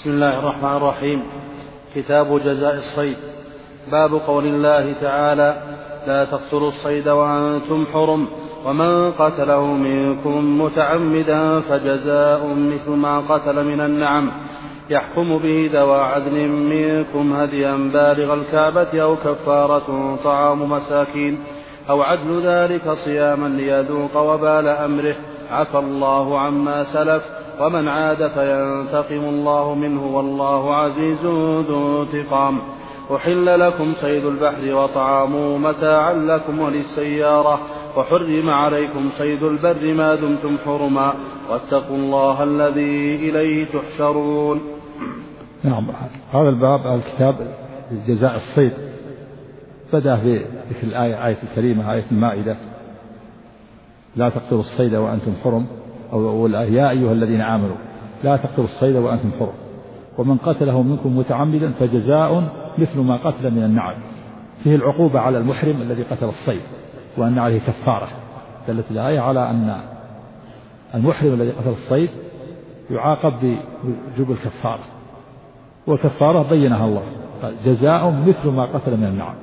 بسم الله الرحمن الرحيم. كتاب جزاء الصيد. باب قول الله تعالى: لا تقتلوا الصيد وأنتم حرم، ومن قتله منكم متعمدا فجزاء مثل ما قتل من النعم، يحكم به ذوى عدل منكم هديا بالغ الكعبة أو كفارة طعام مساكين أو عدل ذلك صياما ليذوق وبال أمره، عفى الله عما سلف، ومن عاد فينتقم الله منه والله عزيز ذو انتقام. أحل لكم صيد البحر وطعامه متاعا لكم وللسيارة، وحرم عليكم صيد البر ما دمتم حرما، واتقوا الله الذي إليه تحشرون. نعم، هذا الباب الكتاب جزاء الصيد بدأ بذكر الآية الكريمة آية المائدة: لا تقتلوا الصيد وأنتم حرم، أو يا أيها الذين آمنوا لا تقتلوا الصيد وأنتم حرم، ومن قتله منكم متعمدا فجزاء مثل ما قتل من النعم. فيه العقوبة على المحرم الذي قتل الصيد، وأن عليه كفارة. دلت الآية على أن المحرم الذي قتل الصيد يعاقب بوجوب الكفارة، والكفارة بينها الله: جزاء مثل ما قتل من النعم،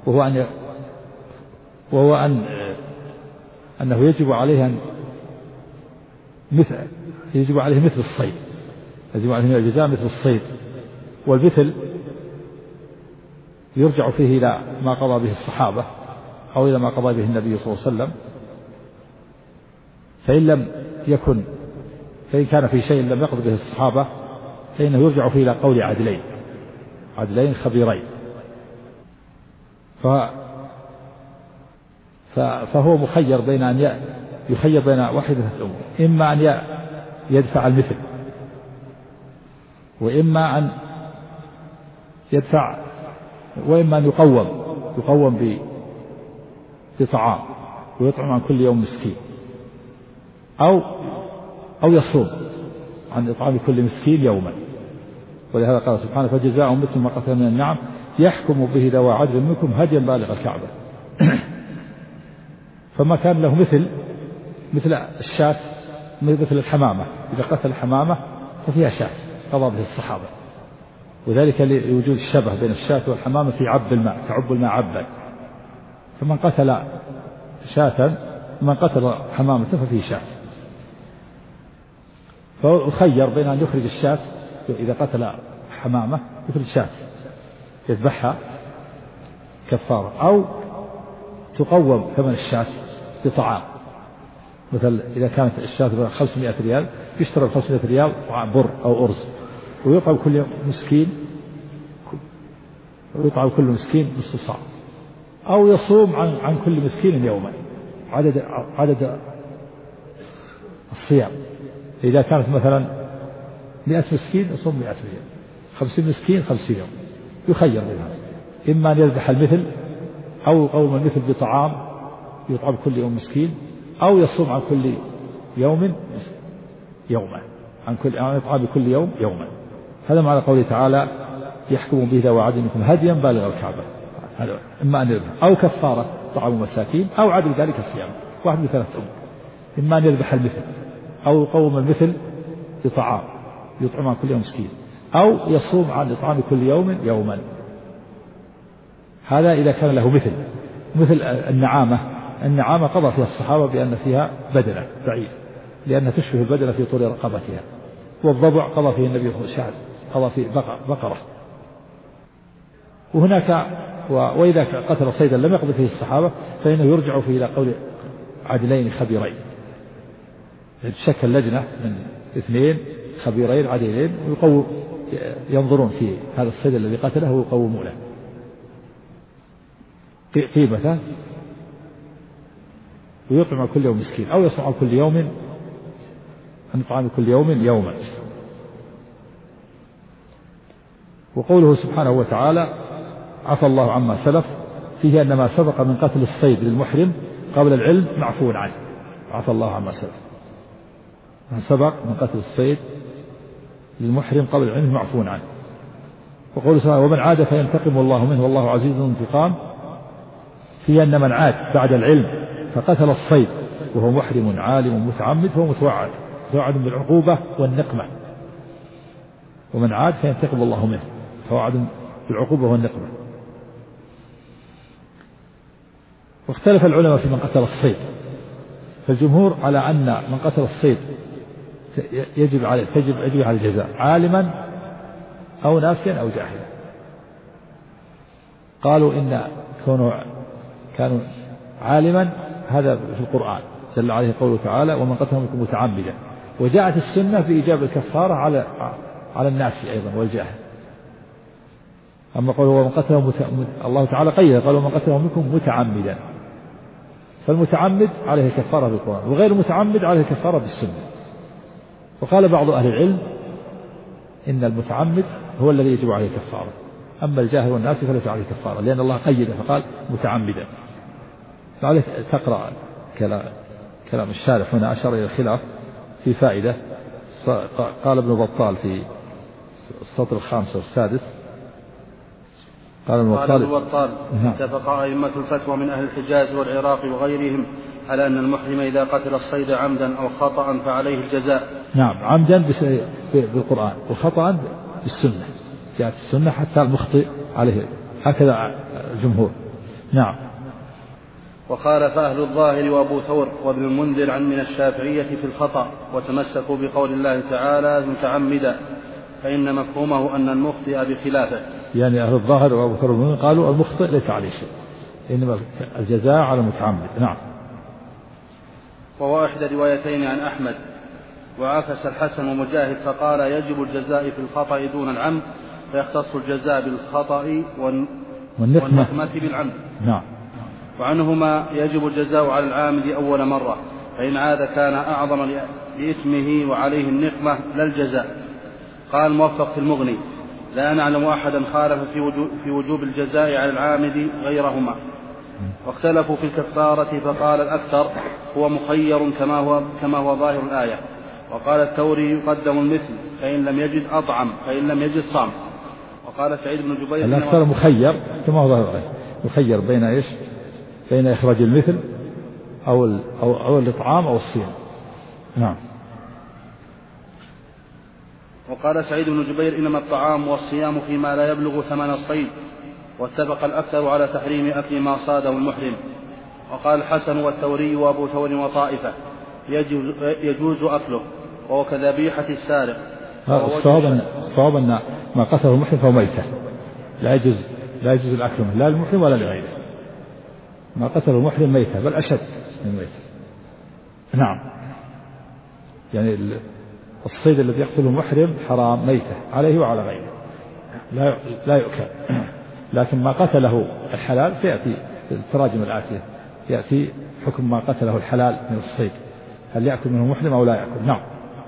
وهو أنه يجب عليه مثل الصيد، يجب عليه الجزاء مثل الصيد. والمثل يرجع فيه إلى ما قضى به الصحابة أو إلى ما قضى به النبي صلى الله عليه وسلم، فإن كان في شيء لم يقض به الصحابة فإنه يرجع فيه إلى قول عدلين خبيرين. فهو مخير بين أن يخير بين واحدة من الأمور: إما أن يدفع المثل، وإما أن يدفع، وإما أن يقوم بطعام ويطعم عن كل يوم مسكين، أو يصوم عن إطعام كل مسكين يوما. ولهذا قال سبحانه: فجزاء مثل ما قتل من النعم يحكم به ذوى عدل منكم هديا بالغ الكعبة. فما كان له مثل الشاة، مثل الحمامة، إذا قتل الحمامة ففيها شاة قضى به الصحابة، وذلك لوجود الشبه بين الشاة والحمامة في عب الماء، تعب الماء عبا. فمن قتل شاة، من قتل حمامة ففيه شاة. فخير بين أن يخرج الشاة إذا قتل حمامة يخرج شاة يذبحها كفارة، أو تقوم ثمن الشاة بطعام. مثل إذا كانت الشاة 500 ريال يشترى 500 ريال طعام بر أو أرز، ويطعم كل مسكين، نصف صاع، أو يصوم عن كل مسكين يوما، عدد الصيام. إذا كانت مثلا 100 مسكين يصوم 100 ريال، 50 مسكين 50 يوم. يخير بينها: إما أن يذبح المثل، أو يقوم المثل بطعام يطعم كل يوم مسكين، أو يصوم عن كل يوم يوما، عن يطعم كل يوم يوما. هذا معنى قوله تعالى: يحكم به ذوى عدل منكم هديا بالغ الكعبة. هذا إما أن يذبح، أو كفارة طعام مساكين، أو عدل ذلك الصيام. واحد من 3 أمور: إما أن يذبح المثل، أو يقوم المثل بطعام يطعم عن كل يوم مسكين، أو يصوم عن إطعام كل يوم يوما. هذا إذا كان له مثل النعامة قضى فيها الصحابة بأن فيها بدنة بعيد، لأنها تشبه البدنة في طول رقبتها. والضبع قضى فيه النبي صلى الله عليه وسلم، قضى في بقرة. وهناك وإذا قتل صيدا لم يقضي فيه الصحابة فإنه يرجع فيه إلى قول عدلين خبيرين، تشكل لجنة من 2 خبيرين عدلين ينظرون في هذا الصيد الذي قتله ويقومونه قيمته، ويطعم كل يوم مسكين، أو يصوم كل يوم عن إطعام كل يوم يوما. وقوله سبحانه وتعالى: عفى الله عما سلف، فيه أن ما سبق من قتل الصيد للمحرم قبل العلم معفو عنه. عفى الله عما سلف، ما سبق من قتل الصيد للمحرم قبل العلم معفو عنه. وقوله سبحانه: ومن عاد فينتقم الله منه والله عزيز ذو انتقام، فيه أن من عاد بعد العلم فقتل الصيد وهو محرم عالم متعمد فهو متوعد بالعقوبة والنقمة. ومن عاد فينتقم الله منه، فوعد بالعقوبة والنقمة. واختلف العلماء في من قتل الصيد، فالجمهور على أن من قتل الصيد يجب عليه الجزاء عالما أو ناسيا أو جاهلا. قالوا إن كانوا عالما هذا في القرآن دل عليه قوله تعالى ومن قتل منكم متعمدا، وجاءت السنة في إيجاب الكفارة على الناس أيضا والجاهل. أما قوله ومن قتله الله تعالى قيد قال ومن قتله منكم متعمدا، فالمتعمد عليه كفارة بالقرآن، وغير المتعمد عليه كفارة بالسنة. وقال بعض أهل العلم إن المتعمد هو الذي يجب عليه كفارة، أما الجاهل والناس فليس عليه كفارة، لأن الله قيد فقال متعمدا. فعليك تقرأ كلام الشارح هنا أشار إلى الخلاف في فائدة. قال ابن بطال في السطر 5 والسادس قال ابن بطال اتفق أئمة الفتوى من أهل الحجاز والعراق وغيرهم على أن المحرم إذا قتل الصيد عمدا أو خطأ فعليه الجزاء. نعم، عمدا بالقرآن وخطأ بالسنة، جاءت السنة حتى المخطئ عليه، هكذا الجمهور. نعم. وخالف أهل الظاهر وأبو ثور وابن المنذر عن من الشافعية في الخطأ، وتمسكوا بقول الله تعالى متعمدا، فإن مفهومه أن المخطئ بخلافه. يعني أهل الظاهر وأبو ثور وابن المنذر قالوا المخطئ ليس عليه شيء، إنما الجزاء على المتعمد. نعم. وهو إحدى روايتين عن أحمد. وعكس الحسن ومجاهد فقال يجب الجزاء في الخطأ دون العمد، فيختص الجزاء بالخطأ والنقمة بالعمد. نعم. وعنهما يجب الجزاء على العامد أول مرة، فإن عاد كان أعظم لإثمه وعليه النقمة لا الجزاء. قال موفق في المغني لا نعلم أحدا خالف في وجوب الجزاء على العامد غيرهما. واختلفوا في الكفارة، فقال الأكثر هو مخير كما هو ظاهر الآية. وقال الثوري يقدم المثل، فإن لم يجد أطعم، فإن لم يجد صام. وقال سعيد بن جبير الأكثر مخير كما هو ظاهر الآية، مخير بين إيش؟ بين إخراج المثل أو الإطعام أو الصيام. نعم. وقال سعيد بن جبير إنما الطعام والصيام فيما لا يبلغ ثمن الصيد، واتفق الأكثر على تحريم أكل ما صاده المحرم. وقال الحسن والثوري وأبو ثور وطائفة يجوز أكله، وهو كذبيحة السارق. الصواب أن ما قتله المحرم فهو ميتة، لا يجوز الأكل لا للمحرم ولا لغيره. ما قتله المحرم ميتة، بل أشد من ميتة. نعم. يعني الصيد الذي يقتله المحرم حرام ميتة عليه وعلى غيره، لا يؤكل. لكن ما قتله الحلال سيأتي في التراجم الآتية، يأتي حكم ما قتله الحلال من الصيد، هل يأكل منه محرم أو لا يأكل. نعم.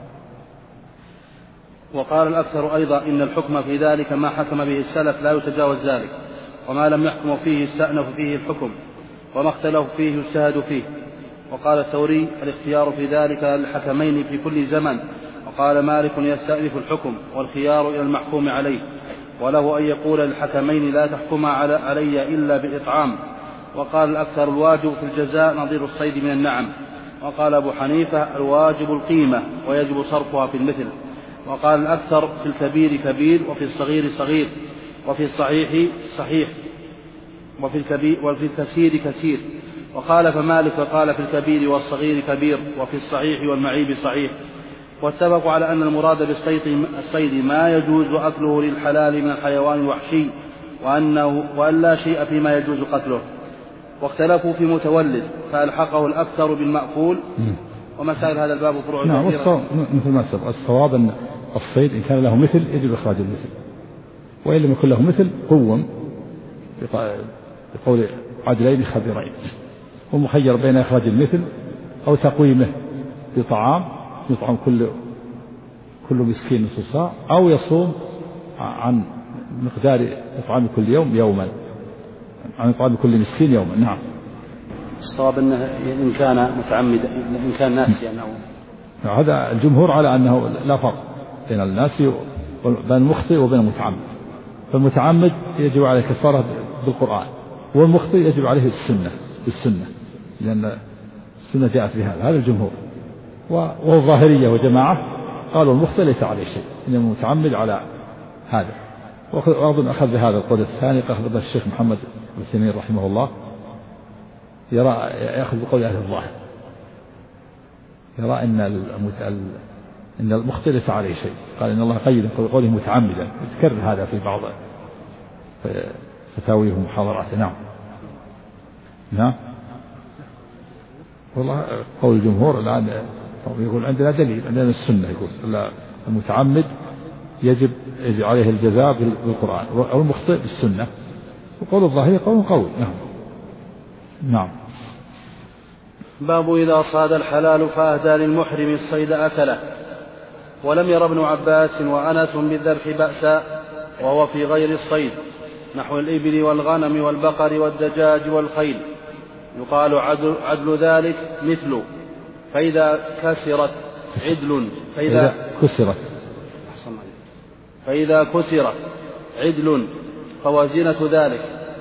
وقال الأكثر أيضا إن الحكم في ذلك ما حكم به السلف لا يتجاوز ذلك، وما لم يحكم فيه استأنف فيه الحكم، وما اختلف فيه اجتهد فيه. وقال الثوري الاختيار في ذلك الحكمين في كل زمن. وقال مالك يستأنف الحكم والخيار إلى المحكوم عليه، وله أن يقول للحكمين لا تحكما علي إلا بإطعام. وقال الأكثر الواجب في الجزاء نظير الصيد من النعم. وقال أبو حنيفة الواجب القيمة ويجب صرفها في المثل. وقال الأكثر في الكبير كبير وفي الصغير صغير وفي الصحيح صحيح وفي الكثير كثير. وخالف مالك فقال في الكبير والصغير كبير وفي الصحيح والمعيب صحيح. واتفقوا على أن المراد بالصيد ما يجوز أكله للحلال من الحيوان الوحشي، وأن لا شيء فيما يجوز قتله. واختلفوا في متولد فألحقه الأكثر بالمأكول. ومسائل هذا الباب فروع كثيرة. مثل ما سبق الصواب أن الصيد إن كان له مثل يجب إخراج المثل، وإن لم يكن له مثل قوم بقول عدلين خبيرين، ومخير بين إخراج المثل أو تقويمه بطعام يطعم كل مسكين نصف صاع، أو يصوم عن مقدار إطعام كل يوم يوما، عن إطعام كل مسكين يوما. نعم. الصواب أنه إن كان متعمدا، إن كان ناسيا أو هذا الجمهور على أنه لا فرق بين الناسي وبين المخطئ وبين المتعمد. فالمتعمد يجب عليه كفارة بالقرآن، والمخطئ يجب عليه بالسنة، لأن السنة جاءت بهذا. هذا الجمهور. والظاهرية وجماعة قالوا المخطئ ليس عليه شيء، إنما المتعمد على هذا. وأظن أخذ بهذا القول الثاني أخذ الشيخ محمد بن تيمية رحمه الله، يأخذ بقول أهل الظاهر، يرى إن المخطئ ليس عليه شيء، قال إن الله قيد قوله متعمدا، يتكرر هذا في بعض فتاويه ومحاضراته. نعم. نعم. والله قول الجمهور الآن يقول عندنا دليل، عندنا السنة، يقول المتعمد يجب عليه الجزاء بالقرآن، أو المخطئ بالسنة، وقول الظاهر قول قوي. نعم. نعم. باب إذا صاد الحلال فأهدى للمحرم الصيد أكله. ولم ير ابن عباس وأنس بالذبح بأسا وهو في غير الصيد، نحو الإبل والغنم والبقر والدجاج والخيل، يقال عدل ذلك مثل فإذا كسرت عدل فإذا كسرت عدل فوازنة ذلك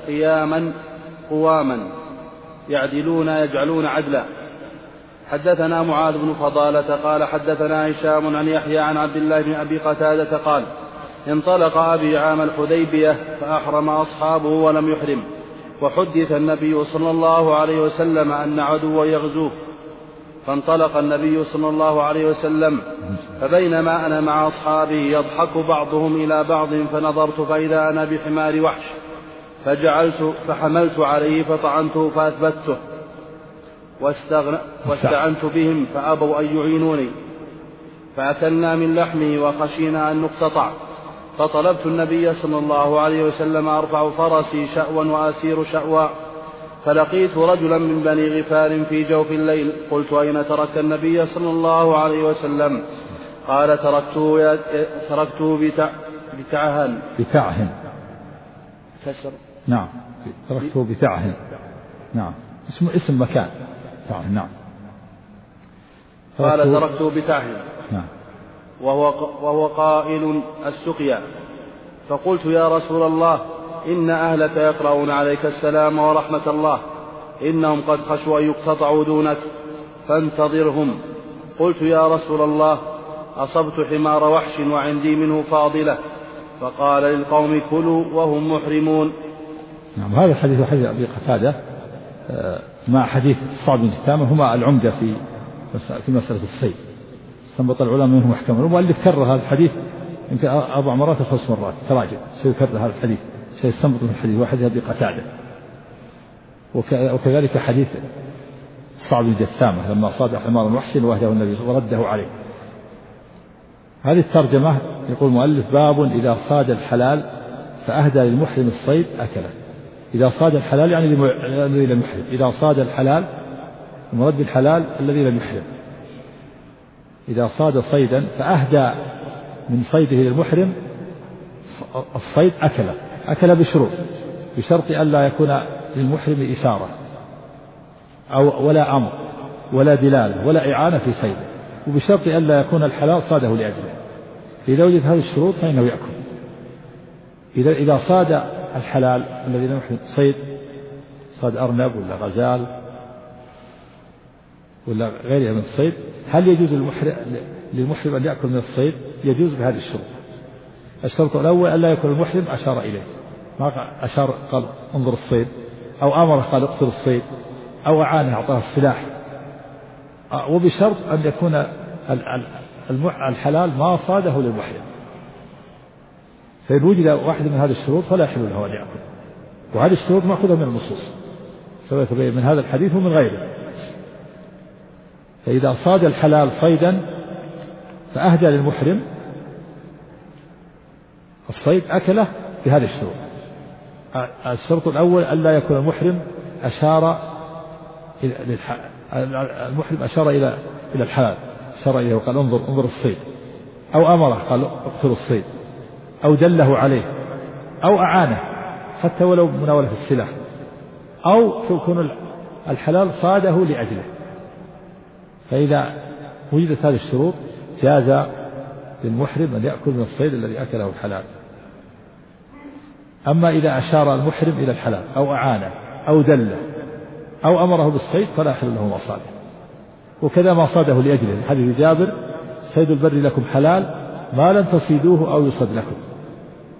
قواما يجعلون عدلا. حدثنا معاذ بن فضالة قال حدثنا هشام عن يحيى عن عبد الله بن أبي قتادة قال انطلق أبي عام الحديبية فأحرم أصحابه ولم يحرم، وحدث النبي صلى الله عليه وسلم أن عدوا يغزوه، فانطلق النبي صلى الله عليه وسلم، فبينما أنا مع أصحابه يضحك بعضهم إلى بعض، فنظرت فإذا أنا بحمار وحش، فحملت عليه فطعنته فأثبته، واستعنت بهم فأبوا أن يعينوني، فأكلنا من لحمه وخشينا أن نقتطع، فطلبت النبي صلى الله عليه وسلم أرفع فرسي شأوا وأسير شأوا، فلقيت رجلا من بني غفار في جوف الليل، قلت أين تركت النبي صلى الله عليه وسلم؟ قال تركته بتعهن كسر. نعم. تركته بتعهن. نعم. اسم مكان تعهن. نعم. قال تركته بتعهن. نعم. وهو قائل السقيا، فقلت يا رسول الله إن أهلك يقرؤون عليك السلام ورحمة الله، إنهم قد خشوا أن يقتطعوا دونك فانتظرهم. قلت يا رسول الله أصبت حمار وحش وعندي منه فاضلة، فقال للقوم كلوا وهم محرمون. نعم. هذا الحديث وحديث أبي قتادة مع حديث صعب بن جثامة هما العمدة في مسألة الصيد، استنبط العلماء منه محكما. المؤلف كرر هذا الحديث يمكن 4 مرات أو 5 مرات تراجع، سيكرر هذا الحديث سيستنبط من الحديث وحديث أبي قتادة. وكذلك حديث صعب بن جثامة لما صاد حمار وحش وهده النبي ورده عليه. هذه الترجمة يقول المؤلف باب إذا صاد الحلال فأهدى للمحرم الصيد أكله. إذا صاد الحلال يعني الذي لم يحرم، إذا صاد الحلال المراد بالحلال الذي لم يحرم، إذا صاد صيدا فأهدى من صيده للمحرم الصيد أكل بشرط ألا يكون للمحرم إشارة ولا أمر ولا دلالة ولا إعانة في صيده، وبشرط ألا يكون الحلال صاده لأجله. إذا وجد هذه الشروط فإنه يأكل. إذا صاد الحلال الذي لم يحرم صيد، صاد أرنب ولا غزال ولا غيرها من الصيد، هل يجوز للمحرم أن يأكل من الصيد؟ يجوز بهذه الشروط. الشرط الأول ألا يكون المحرم أشار إليه، ما أشار قال انظر الصيد، أو أمره قال اقتل الصيد، أو أعانه أعطاه السلاح، وبشرط أن يكون الحلال ما صاده للمحرم. فإن وجد واحد من هذه الشروط فلا يحل له أن يأكل، وهذه الشروط مأخوذة من النصوص سواء من هذا الحديث ومن غيره. فإذا صاد الحلال صيدا فأهدى للمحرم الصيد أكله بهذه الشروط. الشرط الأول ألا يكون المحرم أشار إلى الحلال، أشار إليه وقال انظر الصيد، أو أمره قال اقتل الصيد، أو دله عليه، أو أعانه حتى ولو مناولة السلاح، أو يكون الحلال صاده لأجله. فإذا وجدت هذه الشروط جاز للمحرم أن يأكل من الصيد الذي أكله الحلال. أما إذا أشار المحرم إلى الحلال أو أعانه أو دله أو أمره بالصيد فلا يحل له ما صاده. وكذا ما صاده لأجله، حديث جابر صيد البر لكم حلال ما لم تصيدوه أو يصد لكم.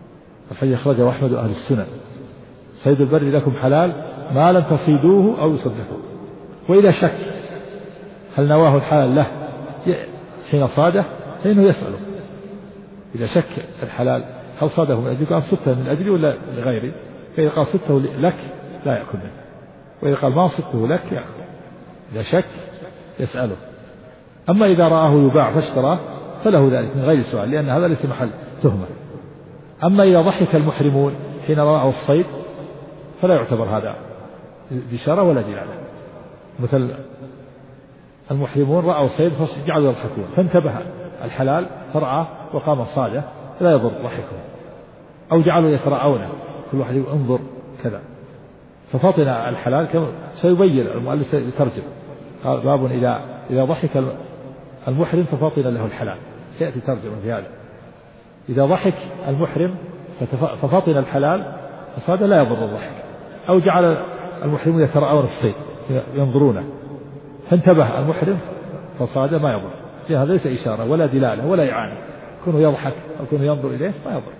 الحديث أخرجه أحمد وأهل السنن: صيد البر لكم حلال ما لم تصيدوه أو يصدقوه. وإذا شك هل نواه الحلال له حين صاده فإنه يسأله. إذا شك الحلال هل صاده من أجلك قال صدته من أجلي ولا لغيري، فإذا قال صدته لك لا يأكل منه، وإذا قال ما صدته لك يأكل. إذا شك يسأله. أما إذا رآه يباع فاشتراه فله ذلك من غير سؤال، لأن هذا ليس محل تهمة. أما إذا ضحك المحرمون حين رأوا الصيد فلا يعتبر هذا بشارة ولا دلالة. مثل المحرمون رأوا الصيد فجعلوا يضحكون، فانتبه الحلال فرعى وقام صاده لا يضر ضحكهم، أو جعلوا يتراءونه كل واحد انظر كذا، ففطن الحلال كما سيبين المؤلف سيترجم. قال: باب إذا ضحك المحرم ففطن له الحلال، سيأتي ترجمة في هذا. إذا ضحك المحرم ففطن الحلال فصاد لا يضر الضحك، أو جعل المحرمون يتراءون الصيد ينظرونه فانتبه المحرم فصاد ما يضر. هذا ليس إشارة ولا دلالة ولا إعانة، كونه يضحك أو كونه ينظر إليه ما يضر.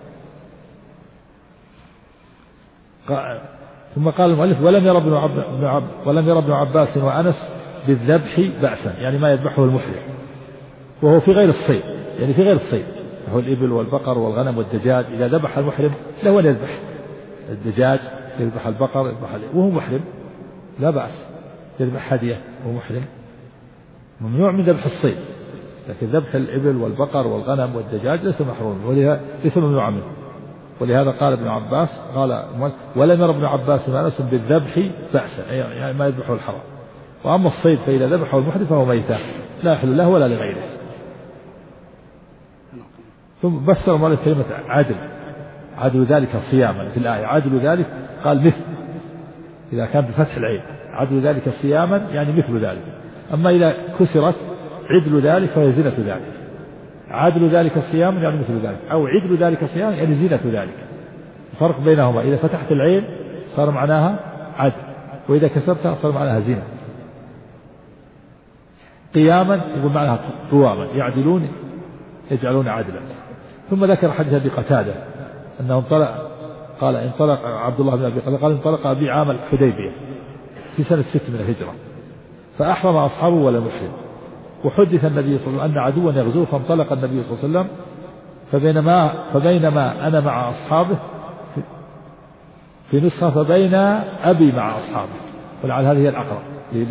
ثم قال المؤلف: ولم ير ابن عباس وأنس بالذبح بأسا، يعني ما يذبحه المحرم وهو في غير الصيد، يعني في غير الصيد، هو الإبل والبقر والغنم والدجاج. إذا ذبح المحرم له أن يذبح الدجاج، يذبح البقر، وهو محرم لا بأس، يذبح هدية وهو محرم. ممنوع من ذبح الصيد، لكن ذبح الإبل والبقر والغنم والدجاج ليس محرم، وليس ممنوع منه. ولهذا قال ابن عباس ولم ير ابن عباس وأنس بالذبح بأسا، يعني ما يذبحه الحرام. وأما الصيد فإذا ذبحه المحرم فهو ميتان لا يحل له ولا لغيره. ثم بسر المؤلف كلمة عدل ذلك صياما في الآية. عدل ذلك قال مثل، إذا كان بفتح العين عدل ذلك صياما يعني مثل ذلك. أما إذا كسرت عدل ذلك فهي زنة ذلك. عدل ذلك صياما يعني مثل ذلك، أو عدل ذلك صياما يعني زنة ذلك. الفرق بينهما إذا فتحت العين صار معناها عدل، وإذا كسرتها صار معناها زنة. قياما يقول معناها قواما، يعدلون يجعلون عدلا. ثم ذكر حديث أبي قتادة أنه انطلق عبد الله بن أبي قتادة قال: انطلق أبي عام الحديبية في سنة 6 من الهجرة، فأحرم أصحابه ولا محرم. وحدث النبي صلى الله عليه وسلم أن عدوا يغزوه، فانطلق النبي صلى الله عليه وسلم فبينما أنا مع أصحابه في نسخة فبين أبي مع أصحابه، ولعل هذه هي الأقرب،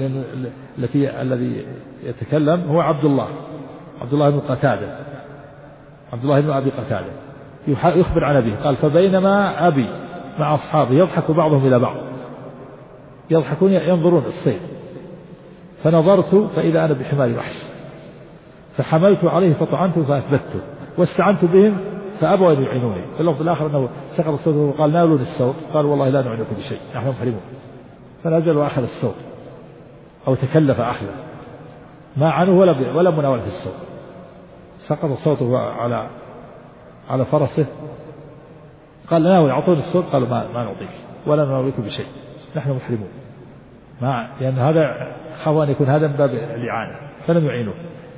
الذي يتكلم هو عبد الله بن قتادة، عبد الله بن أبي قتادة يخبر عن أبيه. قال: فبينما أبي مع أصحابه يضحك بعضهم إلى بعض، يضحكون ينظرون الصيد، فنظرت فإذا أنا بحمار وحش، فحملت عليه فطعنته فأثبته، واستعنت بهم فأبوا أن يعينوني. في اللفظ الآخر أنه سقط الصوت وقال: ناولوني الصوت. قال: والله لا نعينكم بشيء، نحن محرمون. فنزل وأخذ الصوت، أو تكلف أخذه، ما عنه ولا مناولة الصوت. سقط صوته على فرسه، قال: ناول أعطوني الصوت. قالوا: ما نعطيك ولا نناولك بشيء، نحن محرمون. لأن هذا خاف أن يكون هذا من باب الإعانة، فلم يعينوه.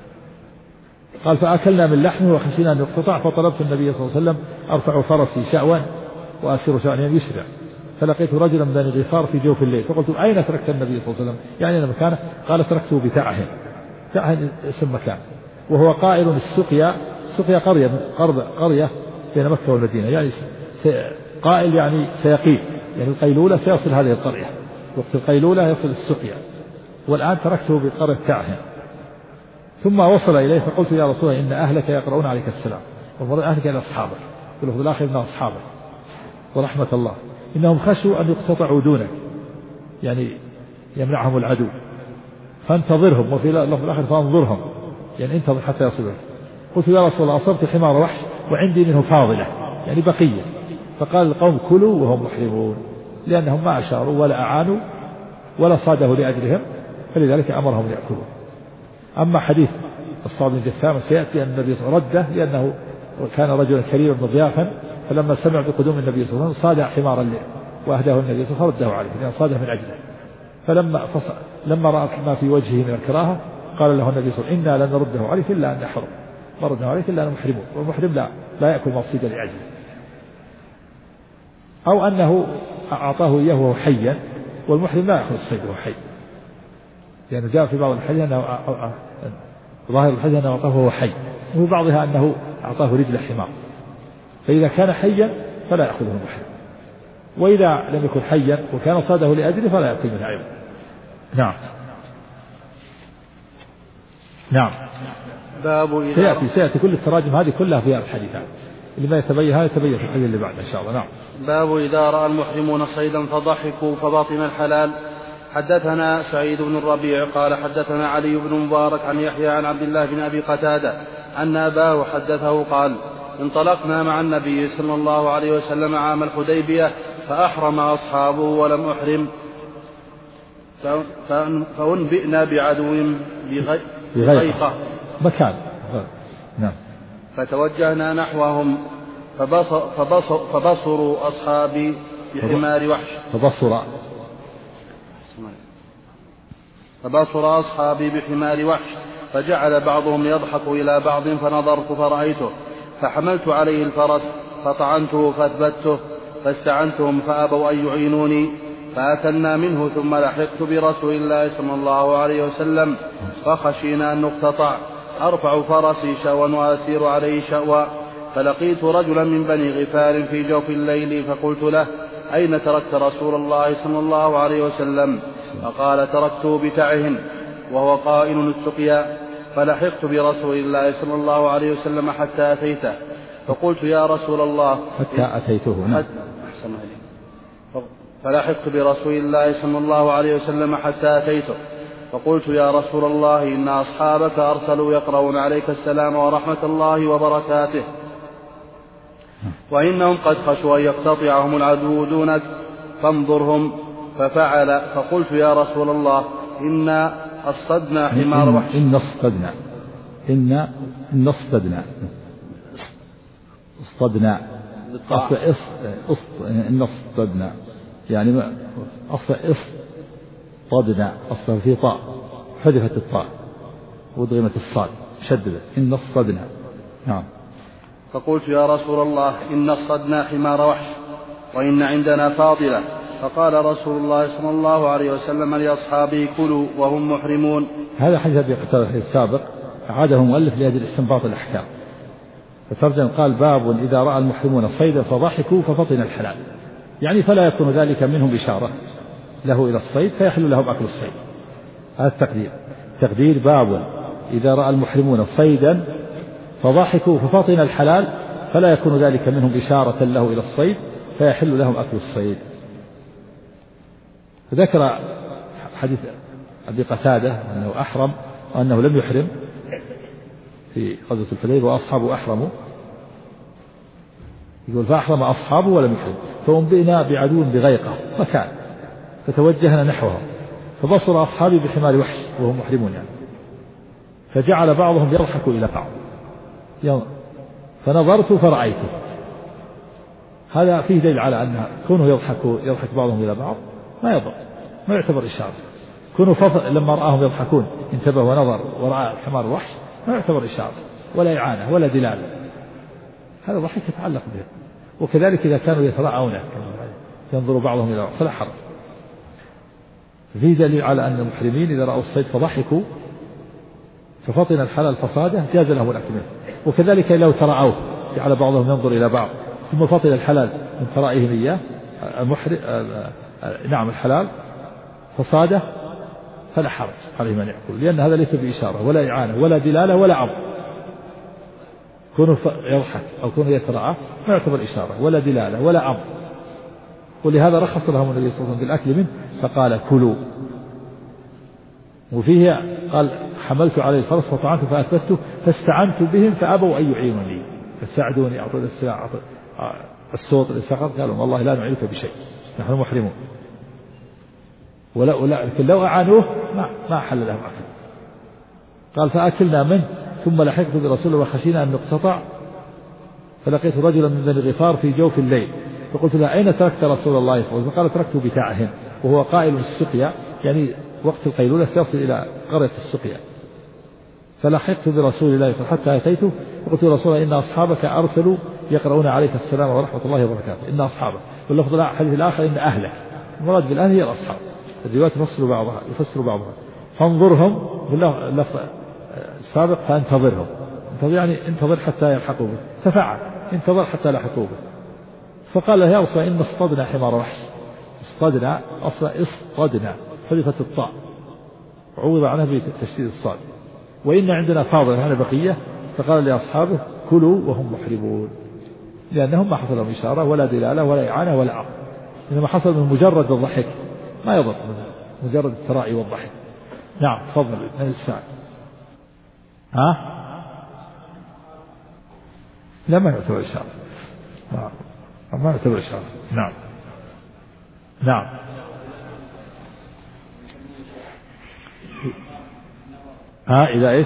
قال: فأكلنا من لحمه وخشينا أن يقتطع، فطلبت النبي صلى الله عليه وسلم أرفع فرسي شأوا وأسير شأوا يعني يسرع، فلقيت رجلا من بني غفار في جوف الليل، فقلت: أين تركت النبي صلى الله عليه وسلم؟ يعني أنا مكانه. قال: تركته بتعهن. تعهن اسم مكان، وهو قائل السقيا قرية بين مكة والمدينة، يعني قائل يعني سيقيل، يعني القيلولة سيصل هذه القرية، وقت القيلولة يصل السقيا، والآن تركته بقرية تعهن. ثم وصل إليه فقلت: يا رسول الله، إن أهلك يقرؤون عليك السلام، والمراد أهلك إلى أصحابك، واللفظ الآخر إن أصحابك ورحمة الله، إنهم خشوا أن يقتطعوا دونك، يعني يمنعهم العدو، فانتظرهم. وفي اللفظ الآخر فانظرهم، يعني انتظر حتى يصلوا. قلت: يا رسول الله، أصبت حمار وحش وعندي منه فاضلة، يعني بقية. فقال القوم: كلوا وهم محرمون، لأنهم ما أشاروا ولا أعانوا ولا صاده لأجلهم، فلذلك أمرهم يأكلون. أما حديث الصعب بن جثام سيأتي أن النبي صلى الله عليه وسلم رده، لأنه كان رجلا كريما مضيافا، فلما سمع بقدوم النبي صلى الله عليه وسلم صاد حمارا وأهداه النبي صلى الله عليه وسلم فرده عليه، لأن صاده من أجله. فلما رأى ما في وجهه من الكراهة قال له النبي صلى الله عليه وسلم: إنا لن نرده عليك إلا أن نحرم، ما ردنا عليك إلا أن محرمون، والمحرم لا يأكل ما صيد لأجله. أو أنه أعطاه إياه وهو حيا، والمحرم لا يأخذ الصيد وهو حي، لأنه جاء في بعض الحديث أنه ظاهر الحديث أنه أعطاه وهو حي، وفي بعضها أنه أعطاه رجل حمار، فإذا كان حيا فلا يأخذه المحرم، وإذا لم يكن حيا وكان صاده لأجله فلا يأكل منه أيضا. نعم. نعم. باب سيأتي كل التراجم هذه كلها فيها الحديثات، اللي ما يتبين هذا يتبين في الحديث اللي بعده إن شاء الله. نعم. باب إذا رأى المحرمون صيدا فضحكوا فباطن الحلال. حدثنا سعيد بن الربيع قال حدثنا علي بن مبارك عن يحيى عن عبد الله بن أبي قتادة أن أباه حدثه قال انطلقنا مع النبي صلى الله عليه وسلم عام الحديبية فأحرم أصحابه ولم أحرم، فأنبئنا بعدو بغيقة مكان. نعم. فتوجهنا نحوهم فبصروا أصحابي بحمار وحش فبصر أصحابي بحمار وحش، فجعل بعضهم يضحك إلى بعض فنظرت فرأيته، فحملت عليه الفرس فطعنته فاثبته، فاستعنتهم فأبوا أن يعينوني، فأكلنا منه ثم لحقت برسول الله صلى الله عليه وسلم فخشينا أن نقتطع، أرفع فرسي شأوا وأسير عليه شأوا، فلقيت رجلا من بني غفار في جوف الليل فقلت له أين تركت رسول الله صلى الله عليه وسلم؟ فقال تركته بتعه وهو قائل السقيا، فلحقت برسول الله صلى الله عليه وسلم حتى أتيته، فقلت يا رسول الله فلحقت برسول الله صلى الله عليه وسلم حتى أتيته، فقلت يا رسول الله إن أصحابك أرسلوا يقرؤون عليك السلام ورحمة الله وبركاته، وإنهم قد خشوا أن يقتطعهم العدو دونك فانظرهم، ففعل، فقلت يا رسول الله إنا أصطدنا حمار وحش. إن اصطدنا يعني أصل اصطدنا، أصل في طاء حذفت الطاء وضغمت الصاد شددت، إن اصطدنا. نعم. فقلت يا رسول الله إن اصطدنا حمار وحش وإن عندنا فاضلة، فقال رسول الله صلى الله عليه وسلم لأصحابه كلوا وهم محرمون. هذا حديث أبي قتادة السابق أعاده المؤلف لأجل استنباط الأحكام، فترجم قال باب إذا رأى المحرمون صيدا فضحكوا ففطن الحلال، يعني فلا يكون ذلك منهم إشارة له إلى الصيد فيحل لهم أكل الصيد. هذا تقدير باب إذا رأى المحرمون صيدا فضحكوا ففطن الحلال فلا يكون ذلك منهم إشارة له إلى الصيد فيحل لهم أكل الصيد. ذكر حديث أبي قتادة أنه أحرم وأنه لم يحرم في غزوة الحديبية وأصحابه أحرموا، يقول فأحرم أصحابه ولم يحرم، فأنبئنا بعدو بغيقة مكان، فتوجهنا نحوه فبصر أصحابي بحمار وحش وهم محرمون يعني، فجعل بعضهم يضحك إلى بعض، فنظرت فرأيته. هذا فيه دليل على أن كونه يضحك بعضهم إلى بعض ما يضر، ما يعتبر إشارة. كونه لما رآهم يضحكون انتبه ونظر ورأى حمار وحش ما يعتبر إشارة ولا إعانة ولا دلالة، هذا ضحك يتعلق به. وكذلك إذا كانوا يتراءون ينظر بعضهم إلى بعض فلا حرج. فيه دليل على أن المحرمين إذا رأوا الصيد فضحكوا ففطن الحلال فصاده جاز لهم الأكل منه. وكذلك لو تراءوه جعل بعضهم ينظر إلى بعض ثم فطن الحلال من ترائهم إياه نعم الحلال فصاده فلا حرج عليهم أن يأكل، لأن هذا ليس بإشارة ولا إعانة ولا دلالة ولا عرض. كونه يضحك أو كونه يتراءى ما يعتبر إشارة ولا دلالة ولا عرض، ولهذا رخص لهم النبي صلى الله عليه وسلم بالأكل منه فقال كلوا. وفيه قال حملت عليه الفرس فطعنته فأثبته فاستعنت بهم فأبوا أن يعينوني، فساعدوني أعطوني السلاح الصوت اللي سقط، قالوا والله لا نعينك بشيء نحن محرمون، لكن لو أعانوه ما حل لهم أكل. قال فأكلنا منه ثم لحقت برسول الله وخشينا أن نقتطع، فلقيت رجلا من بني غفار في جوف الليل فقلت له أين تركت رسول الله صلى الله عليه وسلم؟ فقال تركته بتاعهم وهو قائل السقيا، يعني وقت القيلولة سيصل إلى قرية السقيا. فلحقت برسول الله صلى الله عليه وسلم حتى أتيته فقلت رسول الله إن أصحابك أرسلوا يقرؤون عليك السلام ورحمة الله وبركاته إن أصحابه. واللفظ الحديث الآخر إن أهلك. المراد بالأهل هي الأصحاب. الروايات يفسر بعضها فانظرهم باللفظ السابق فانتظرهم. يعني انتظر حتى يلحقوا به. تفعل انتظر حتى يلحقوا به. فقال يا رسول الله إن اصطدنا حمار وحش. اصطدنا أصلا اصطدنا حذفت الطاء وعوض عنها بتشديد الصاد. وإن عندنا فاضل هنا بقية. فقال لأصحابه كلوا وهم محرمون لأنهم ما حصل لهم إشارة ولا دلالة ولا إعانة ولا عقل إنما حصل من مجرد الضحك ما يضر من مجرد التراءي والضحك. نعم تفضل من الساعة. لا ما يعتبر إشارة ما يعتبر إشارة. نعم إذا إيش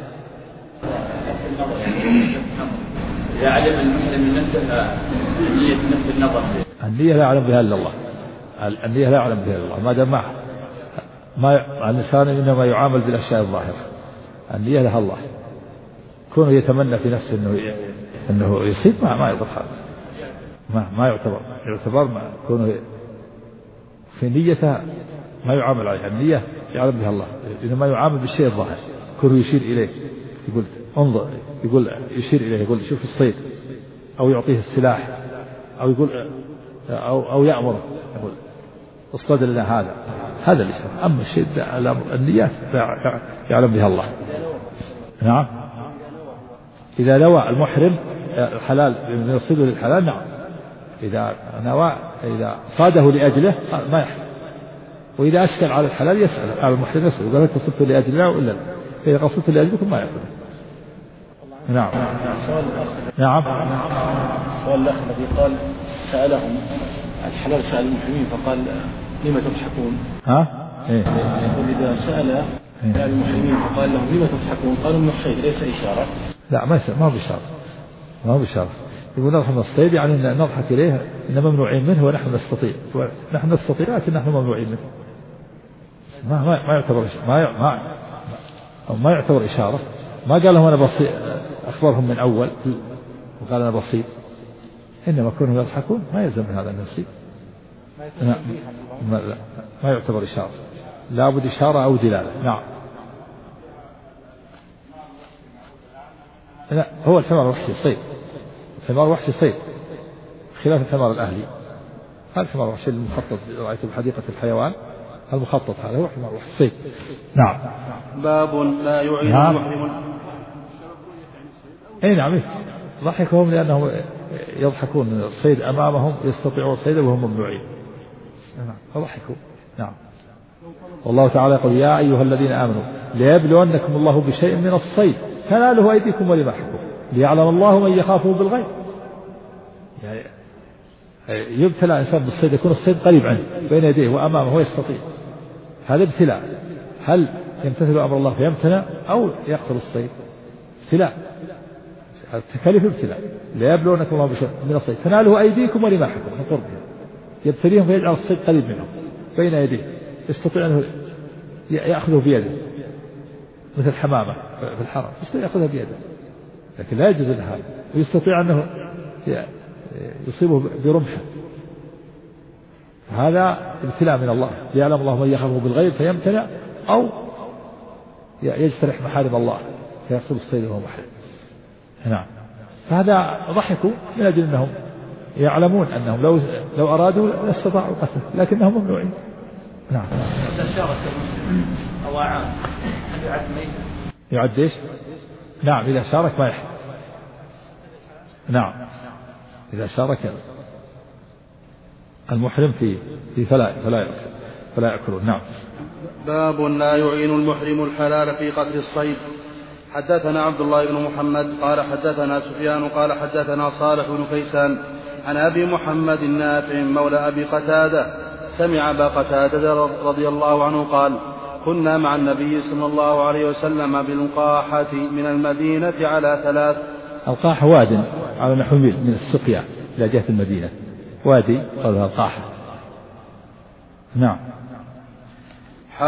إذا علم المحرم من نفسه نية نفس النظر النية لا يعلم بها إلا الله. النية لا يعلم بها إلا الله ما دام ما الإنسان إنما يعامل بالأشياء الظاهرة. النية لها الله. كونه يتمنى في نفسه إنه يصيب ما يضر هذا ما يعتبر ما كونه في نيته ما يعامل عليها. النية يعلم بها الله إنما يعامل بالشيء الظاهر. كونه يشير إليه يقول انظر يشير إليه يقول شوف الصيد أو يعطيه السلاح أو يقول أو يأمره يقول اصطاد لنا هذا الإشارة. أما الشيء النيات يعلم بها الله. نعم إذا نوى المحرم الحلال من يصيد للحلال نعم. إذا صاده لأجله ما يحرم. وإذا أشكل على الحلال يسأل على المحرم يسأل إذا قصدت لأجل الله وإلا لا. إذا قصدت لأجلكم ما يحرم. نعم سؤال الأخ الذي قال سألهم الحلال سأل المحرمين فقال لما تضحكون يقول إذا سأل المحرمين فقال لهم لما تضحكون قالوا من الصيد ليس إشارة. لا ما هو بشارة يقول نضحك الصيد يعني نضحك إليه إن ممنوعين منه ونحن نستطيع لكن نحن ممنوعين منه. ما يعتبر إشارة. ما قال لهم أنا بسيط أخبرهم من أول وقال أنا بسيط. إنما كونهم يضحكون ما يلزم من هذا النصيب. ما يعتبر إشارة. لا بد إشارة أو دلالة. نعم لا هو الحمار وحشي صيد. الحمار وحشي صيد خلاف الحمار الأهلي. هذا الحمار وحشي المخطط رأيته بحديقة الحيوان المخطط هذا هو حمار وحشي صيد. نعم باب لا يعين المحرم. نعم ضحكهم لأنهم يضحكون الصيد أمامهم يستطيعون الصيد وهم ممنوعين. فضحكوا. نعم والله تعالى يقول يا أيها الذين آمنوا ليبلونكم الله بشيء من الصيد تناله أيديكم ورماحكم ليعلم الله من يخافه بالغيب. يعني يبتلى إنسان بالصيد يكون الصيد قريب عنه بين يديه وأمامه ويستطيع. هذا ابتلاء. هل يمتثل أمر الله فيمتنع أو يقتل الصيد؟ ابتلاء. التكاليف ابتلاء. ليبلونكم الله بشيء من الصيد تناله أيديكم ورماحكم من قربه. يبتليهم فيجعل الصيد قريب منهم بين يديه يستطيع أنه يأخذه بيده مثل الحمامة في الحرم يستطيع يأخذها بيده لكن لا يجوز له هذا. ويستطيع أنه يصيبه برمحه. هذا ابتلاء من الله ليعلم الله من يخافه بالغيب فيمتنع أو يجترح محارم الله فيقتل الصيد وهو محرم. نعم فهذا ضحكوا من أجل أنهم يعلمون أنهم لو أرادوا لاستطاعوا قتله لكنهم ممنوعين. نعم أو أعان يعد إيش؟ نعم إذا شارك ما يحرم. نعم إذا شارك المحرم في فلا يأكلون. نعم باب لا يعين المحرم الحلال في قتل الصيد. حدثنا عبد الله بن محمد قال حدثنا سفيان قال حدثنا صالح بن كيسان عن أبي محمد النافع مولى أبي قتادة سمع أبا قتادة رضي الله عنه قال كنا مع النبي صلى الله عليه وسلم بالقاحة من المدينة على 3. القاحة واد على نحو ميل من السقيا إلى جهة المدينة وادي قالها القاحة. نعم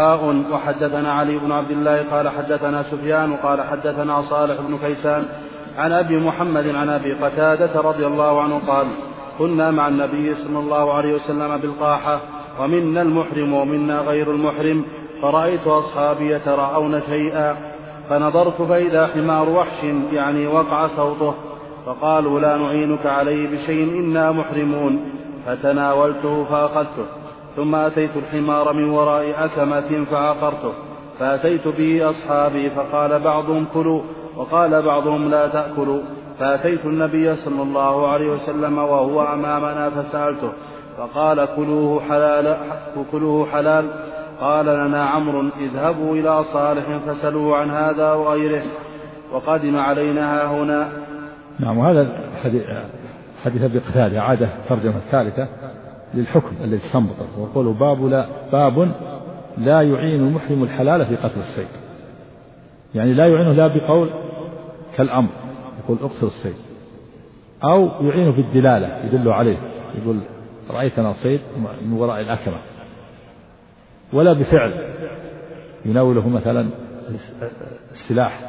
وحدثنا علي بن عبد الله قال حدثنا سفيان قال حدثنا صالح بن كيسان عن أبي محمد عن أبي قتادة رضي الله عنه قال كنا مع النبي صلى الله عليه وسلم بالقاحة ومنا المحرم ومنا غير المحرم فرأيت أصحابي يتراءون شيئا فنظرت فإذا حمار وحش يعني وقع صوته فقالوا لا نعينك عليه بشيء إنا محرمون فتناولته فأخذته ثم أتيت الحمار من وراء أكمة فعقرته فأتيت به أصحابي فقال بعضهم كلوا وقال بعضهم لا تأكلوا فأتيت النبي صلى الله عليه وسلم وهو أمامنا فسألته فقال كلوه حلال قال لنا عمرو اذهبوا إلى صالح فسلوه عن هذا وغيره وقدم علينا هنا. نعم. وهذا حديث أبي قتادة عادة ترجمة ثالثة للحكم الذي استنبطه وقالوا باب لا يعين المحرم الحلال في قتل الصيد، يعني لا يعينه لا بقول كالأمر يقول اقتل الصيد أو يعينه بالدلالة يدل عليه يقول رأيتنا صيد من وراء الأكمة، ولا بفعل يناوله مثلا السلاح،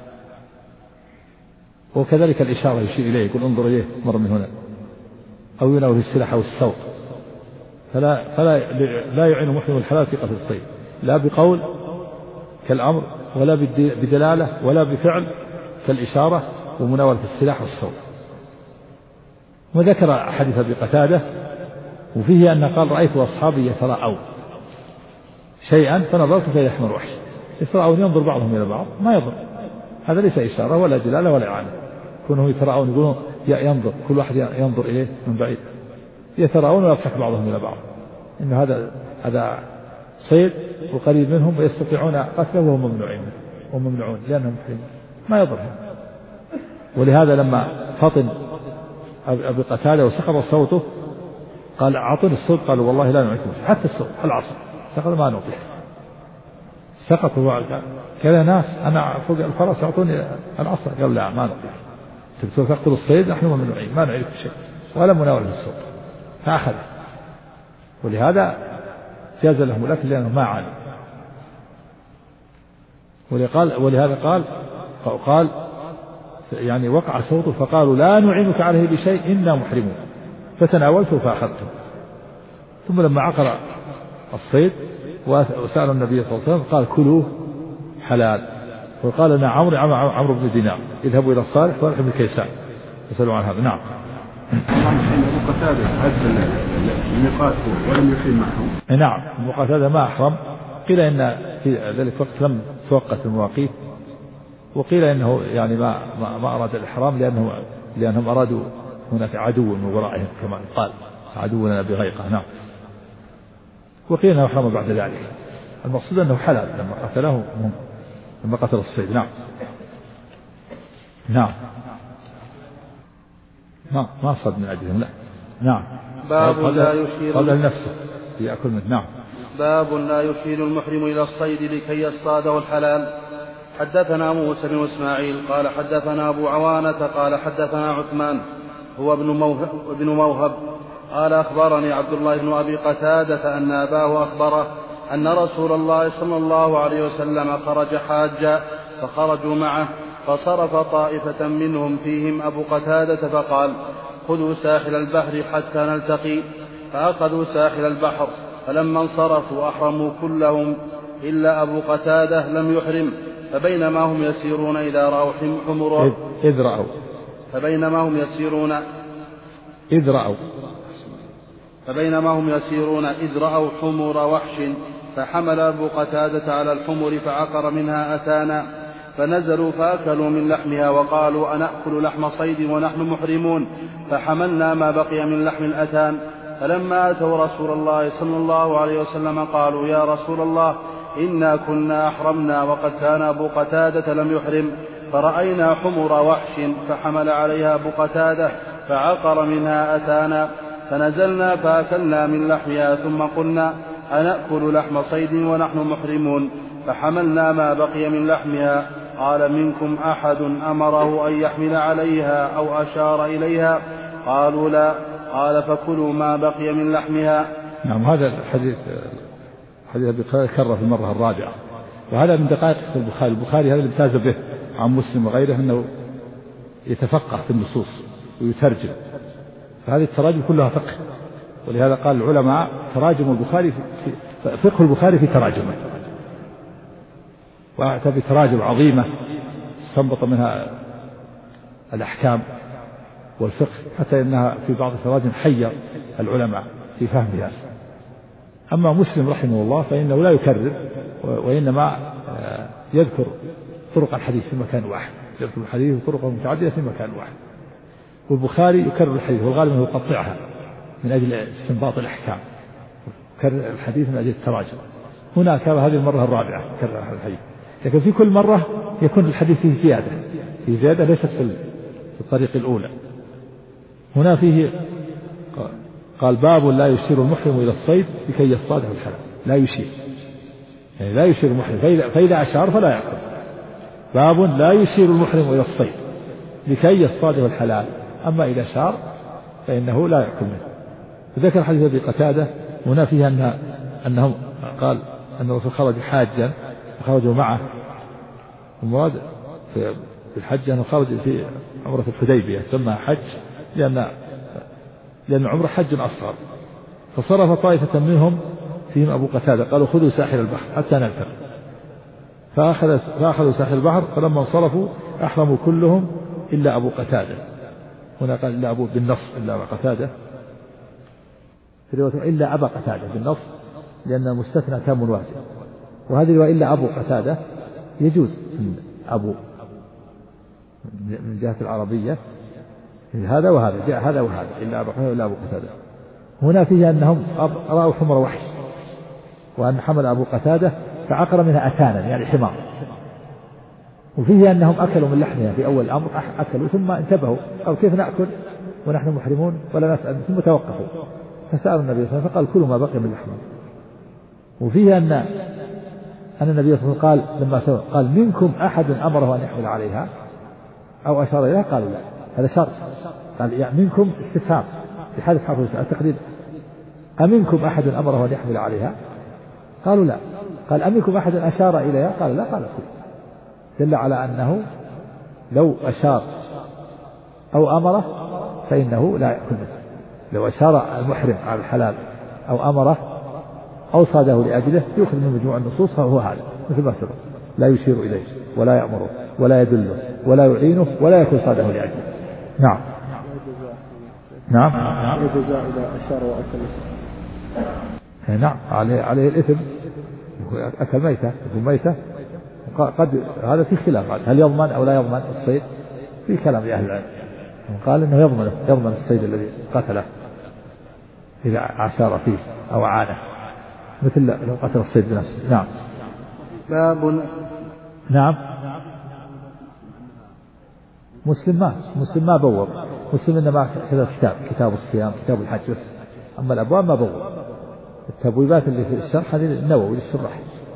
وكذلك الإشارة يشير إليه يقول انظر إليه مر من هنا، أو يناوله السلاح أو الصوت، فلا يعين محرم الحلال في قتل الصيد لا بقول كالأمر ولا بدلالة ولا بفعل كالإشارة ومناولة السلاح والصوت. وذكر حديث أبي قتادة وفيه أن قال رأيت أصحابي يتراءون شيئا فنظرت فإذا حمار وحش، يتراءون ينظر بعضهم إلى بعض ما يضر، هذا ليس إشارة ولا دلالة ولا إعانة، كونهم يتراءون يقولون ينظر كل واحد ينظر إليه من بعيد، يتراءون ويضحك بعضهم إلى بعض، إن هذا صيد وقريب منهم ويستطيعون قتله وهم ممنوعون لأنهم محرمون ما يضرهم. ولهذا لما فطن أبي قتادة وسقط صوته قال أعطوني الصوت، قالوا والله لا نعطيك حتى الصوت العصر سقط ما نعطيك، سقطوا كذا ناس أنا فوق الفرس أعطوني العصر قالوا لا ما نعطيك، تبتغوا تقتل الصيد نحن ممنوعين ما نعرف شيء ولا مناولة الصوت، فأخذ. ولهذا جاز لهم الأكل لأنه ما عانوا. ولهذا قال يعني وقع صوته فقالوا لا نعينك عليه بشيء إنا محرمون فتناولته فأخذته. ثم لما عقر الصيد وسأل النبي صلى الله عليه وسلم قال كلوه حلال، وقال لنا عمرو بن دينار اذهبوا إلى الصالح صالح بن كيسان فسألوا عن هذا. نعم. أبو قتادة أدى الميقات ولم يحرم معهم. نعم. أبو قتادة ما أحرم، قيل إن في ذلك الوقت لم توقت المواقيت، وقيل إنه يعني ما أراد الإحرام لأنهم أرادوا هناك عدو من ورائهم كما قال عدونا بغيقة. نعم. وقيل إنه أحرم بعد ذلك، المقصود أنه حلال لما قتله لما قتل الصيد. نعم. نعم. ما صد من أجلهم لا. نعم. باب لا يشير قبل نفسه يأكل منه. نعم. باب لا يشير المحرم إلى الصيد لكي يصطاده الحلال. حدثنا موسى بن إسماعيل قال حدثنا أبو عوانة قال حدثنا عثمان هو ابن موهب قال أخبرني عبد الله بن أبي قتادة أن أباه أخبره أن رسول الله صلى الله عليه وسلم خرج حاجا فخرجوا معه فصرف طائفة منهم فيهم أبو قتادة فقال خذوا ساحل البحر حتى نلتقي، فأخذوا ساحل البحر، فلما انصرفوا أحرموا كلهم إلا أبو قتادة لم يحرم، فبينما هم يسيرون إذا رأوا حمر إذ رأوا حمر وحش، فحمل أبو قتادة على الحمر فعقر منها أتانا، فنزلوا فأكلوا من لحمها وقالوا أنأكل لحم صيد ونحن محرمون، فحملنا ما بقي من لحم الأتان. فلما أتوا رسول الله صلى الله عليه وسلم قالوا يا رسول الله إنا كنا أحرمنا وقد كان أبو قتادة لم يحرم، فرأينا حمر وحش فحمل عليها أبو قتادة فعقر منها أتانا، فنزلنا فأكلنا من لحمها ثم قلنا أنأكل لحم صيد ونحن محرمون، فحملنا ما بقي من لحمها. قال منكم أحد أمره أن يحمل عليها أو أشار إليها؟ قالوا لا. قال فكلوا ما بقي من لحمها. نعم. هذا الحديث أبي كرر في المرة الرابعة، وهذا من دقائق البخاري هذا اللي امتاز به عن مسلم وغيره أنه يتفقه في النصوص ويترجم، فهذه التراجم كلها فقه. ولهذا قال العلماء تراجم البخاري فقه البخاري في تراجمه، وأتى بتراجم عظيمة استنبط منها الأحكام والفقه، حتى إنها في بعض التراجم حير العلماء في فهمها. أما مسلم رحمه الله فإنه لا يكرر، وإنما يذكر طرق الحديث في مكان واحد، يذكر الحديث وطرقه متعددة في مكان واحد. والبخاري يكرر الحديث، والغالب أنه يقطعها من أجل استنباط الأحكام، يكرر الحديث من أجل التراجم. هنا كان هذه المرة الرابعة كرر الحديث، لكن في كل مرة يكون الحديث فيه زيادة ليست في الطريق الأولى. هنا فيه قال باب لا يشير المحرم إلى الصيد لكي يصطاده الحلال. لا يشير، يعني لا يشير المحرم، فإذا أشار فلا يأكل. باب لا يشير المحرم إلى الصيد لكي يصطاده الحلال، أما إذا شار فإنه لا يأكل منه. ذكر حديث أبي قتادة هنا فيه أنهم قال أن الرسول خرج حاجا وخرجوا معه، المراد في الحج أنه خرج في عمرة الحديبية، سمى حج لأن عمره حج أصغر. فصرف طائفة منهم فيهم أبو قتادة قالوا خذوا ساحل البحر حتى نلتقي، فأخذوا ساحل البحر، فلما انصرفوا أحرموا كلهم إلا أبو قتادة. هنا قال إلا أبو بالنص إلا أبا قتادة، في رواية إلا أبا قتادة بالنص لأن المستثنى تام واسع. وهذه رواية إلا أبو قتادة يجوز أبو من جهة العربية، هذا وهذا جاء هذا وهذا إلا أبو قتادة إلا أبو قتادة. هنا فيه أنهم رأوا حمر وحش، وأن حمل أبو قتادة فعقر منها أتانا يعني حمار، وفيه أنهم أكلوا من لحمها في أول الأمر، أكلوا ثم انتبهوا قالوا كيف نأكل ونحن محرمون ولا نسأل، ثم توقفوا فسألوا النبي صلى الله عليه وسلم فقال كلوا ما بقي من لحمها. وفيه أن النبي صلى الله عليه وسلم قال لما سأل قال منكم أحد أمره أن يحمل عليها أو أشار إليها؟ قالوا لا، هذا شرط. قال يعني منكم استفهام بحذف حرف التقدير، أمنكم أحد أمره أن يحمل عليها؟ قالوا لا. قال أمنكم أحد أشار إليها؟ قالوا لا. قال كل، دل على أنه لو أشار أو أمره فإنه لا يأكل منه. لو أشار المحرم على الحلال أو أمره أو صاده لأجله يأخذ من مجموع النصوص، فهو هذا مثل ما سبق، لا يشير إليه ولا يأمره ولا يدله ولا يعينه ولا يكون صاده لأجله. نعم نعم الجزاء إذا أشار وأكل. نعم عليه الإثم، أكل ميتة ميتة قد هذا في خلاف، هل يضمن أو لا يضمن الصيد؟ في كلام أهل العلم، قال إنه يضمن الصيد الذي قتله إذا عشار فيه أو عانه، مثل لو قتل الصيد بنفسه. نعم. باب. نعم. مسلم ما بوب، مسلم إنما كذا كتاب الصيام كتاب الحج بس، أما الأبواب ما بوب. التبويبات اللي في الشرح هذه النووي للشرح،